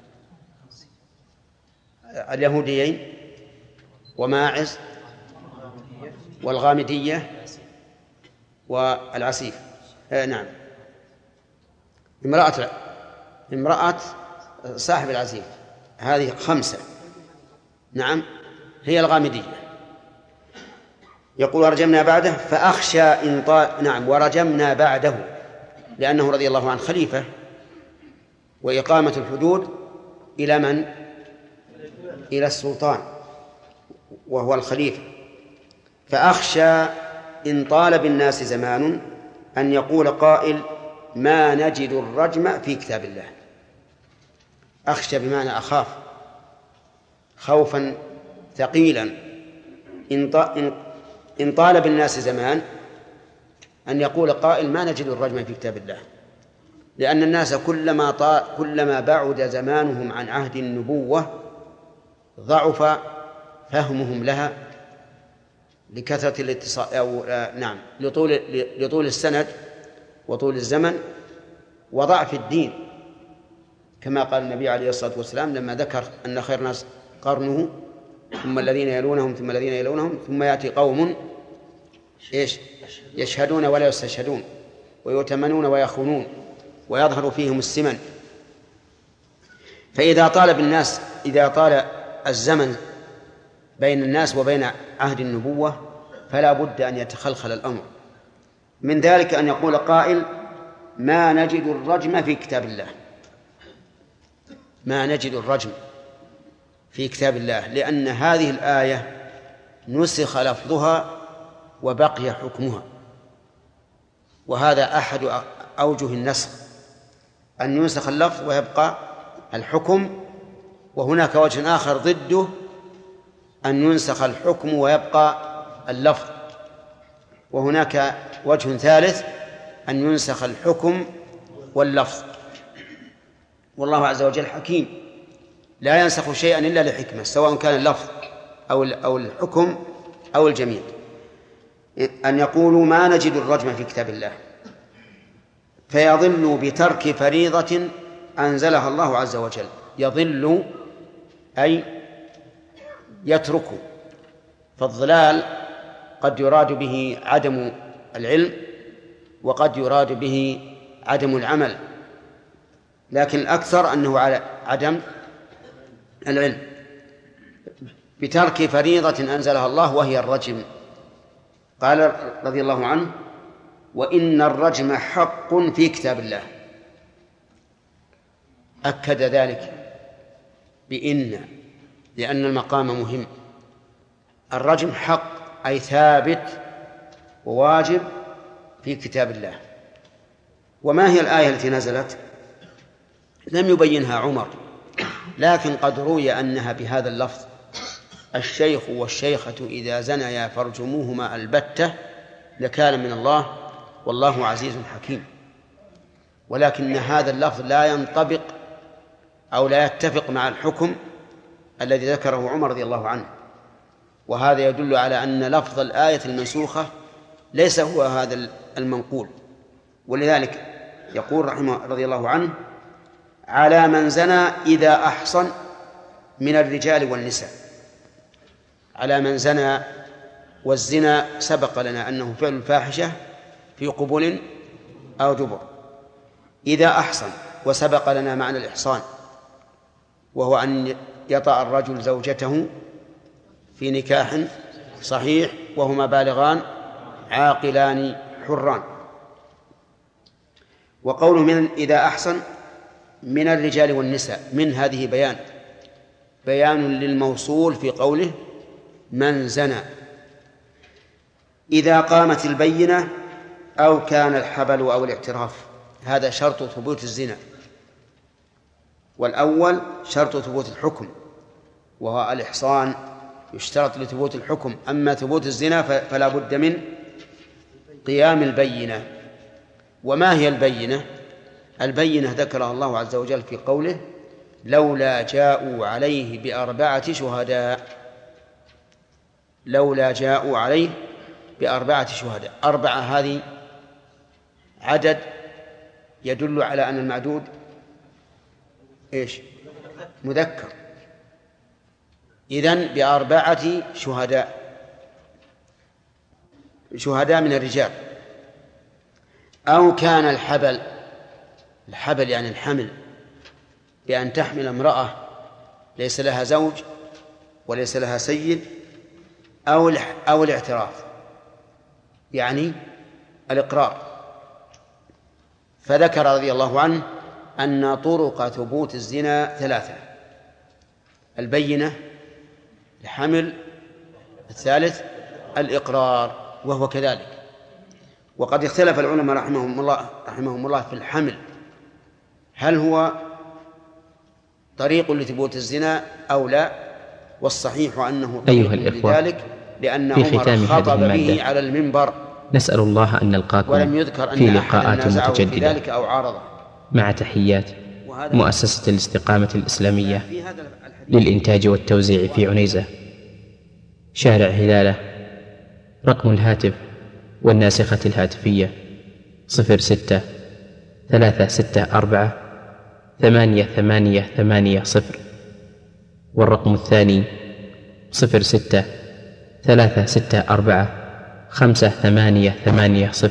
اليهوديين وماعز والغامدية والعسيف. نعم، امرأة صاحب العسيف، هذه 5. نعم هي الغامدية. يقول ورجمنا بعده فأخشى إن نعم ورجمنا بعده، لأنه رضي الله عنه خليفة، وإقامة الحدود إلى من؟ إلى السلطان وهو الخليفة. فأخشى إن طال بالناس زمان أن يقول قائل ما نجد الرجم في كتاب الله. أخشى بمعنى أخاف خوفا ثقيلا إن طال بالناس زمان أن يقول قائل ما نجد الرجم في كتاب الله، لأن الناس كلما بعد زمانهم عن عهد النبوة ضعف فهمهم لها لكثرة الاتصال أو نعم لطول السند وطول الزمن وضعف الدين، كما قال النبي عليه الصلاة والسلام لما ذكر أن خير الناس قرنه ثم الذين يلونهم ثم الذين يلونهم ثم يأتي قوم يشهدون ولا يستشهدون ويؤتمنون ويخونون ويظهر فيهم السمن. فإذا طال الزمن بين الناس وبين عهد النبوة فلا بد أن يتخلخل الأمر. من ذلك أن يقول قائل ما نجد الرجم في كتاب الله، ما نجد الرجم في كتاب الله، لأن هذه الآية نسخ لفظها وبقي حكمها، وهذا أحد أوجه النسخ أن ينسخ اللفظ ويبقى الحكم، وهناك وجه آخر ضده أن ينسخ الحكم ويبقى اللفظ، وهناك وجه ثالث أن ينسخ الحكم واللفظ. والله عز وجل حكيم لا ينسخ شيئا إلا لحكمة، سواء كان اللفظ أو الحكم أو الجميع. أن يقولوا ما نجد الرجم في كتاب الله فيضل بترك فريضة أنزلها الله عز وجل. يضل أي يترك، فالضلال قد يراد به عدم العلم وقد يراد به عدم العمل، لكن الأكثر أنه على عدم العلم. بترك فريضة أنزلها الله وهي الرجم. قال رضي الله عنه وإن الرجم حق في كتاب الله، أكد ذلك بإن، لأن المقام مهم. الرجم حق أي ثابت وواجب في كتاب الله. وما هي الآية التي نزلت؟ لم يبينها عمر، لكن قد روي أنها بهذا اللفظ: الشيخ والشيخة إذا زنيا فارجموهما البتة لكان من الله والله عزيز حكيم. ولكن هذا اللفظ لا ينطبق أو لا يتفق مع الحكم الذي ذكره عمر رضي الله عنه، وهذا يدل على أن لفظ الآية المنسوخة ليس هو هذا المنقول. ولذلك يقول رحمه رضي الله عنه: على من زنى إذا أحصن من الرجال والنساء. على من زنى، والزنا سبق لنا أنه فعل الفاحشة في قبول أو دبر. إذا أحصن، وسبق لنا معنى الإحصان وهو أن يطأ الرجل زوجته في نكاح صحيح وهما بالغان عاقلان حران. وقوله من إذا أحصن من الرجال والنساء، من هذه بيان للموصول في قوله من زنى. إذا قامت البينة أو كان الحبل أو الاعتراف، هذا شرط ثبوت الزنا، والأول شرط ثبوت الحكم وهو الإحصان، يشترط لثبوت الحكم. أما ثبوت الزنا فلا بد من قيام البينة. وما هي البينة؟ البينة ذكرها الله عز وجل في قوله: لولا جاءوا عليه بأربعة شهداء. لولا جاءوا عليه بأربعة شهداء. أربعة هذه عدد يدل على أن المعدود مذكر. إذن بأربعة شهداء من الرجال. أو كان الحبل يعني الحمل، بأن تحمل امرأة ليس لها زوج وليس لها سيد أو الاعتراف، يعني الإقرار. فذكر رضي الله عنه أن طرق ثبوت الزنا 3: البينة، الحمل، الثالث الإقرار، وهو كذلك. وقد اختلف العلماء رحمهم الله في الحمل، هل هو طريق لثبوت الزنا أو لا؟ والصحيح أنه طريق لذلك، لأن عمر خطب به على المنبر. نسأل الله أن نلقاكم ولم يذكر في أن لقاءات أحد نازعه في متجددة ذلك أو عارضه. مع تحيات مؤسسة الاستقامة الإسلامية للإنتاج والتوزيع في عنيزة، شارع هلالة. رقم الهاتف والناسخة الهاتفية 06-364-8880، والرقم الثاني 06-364-5880،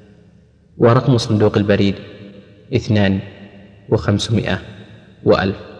ورقم صندوق البريد 2500 و1000.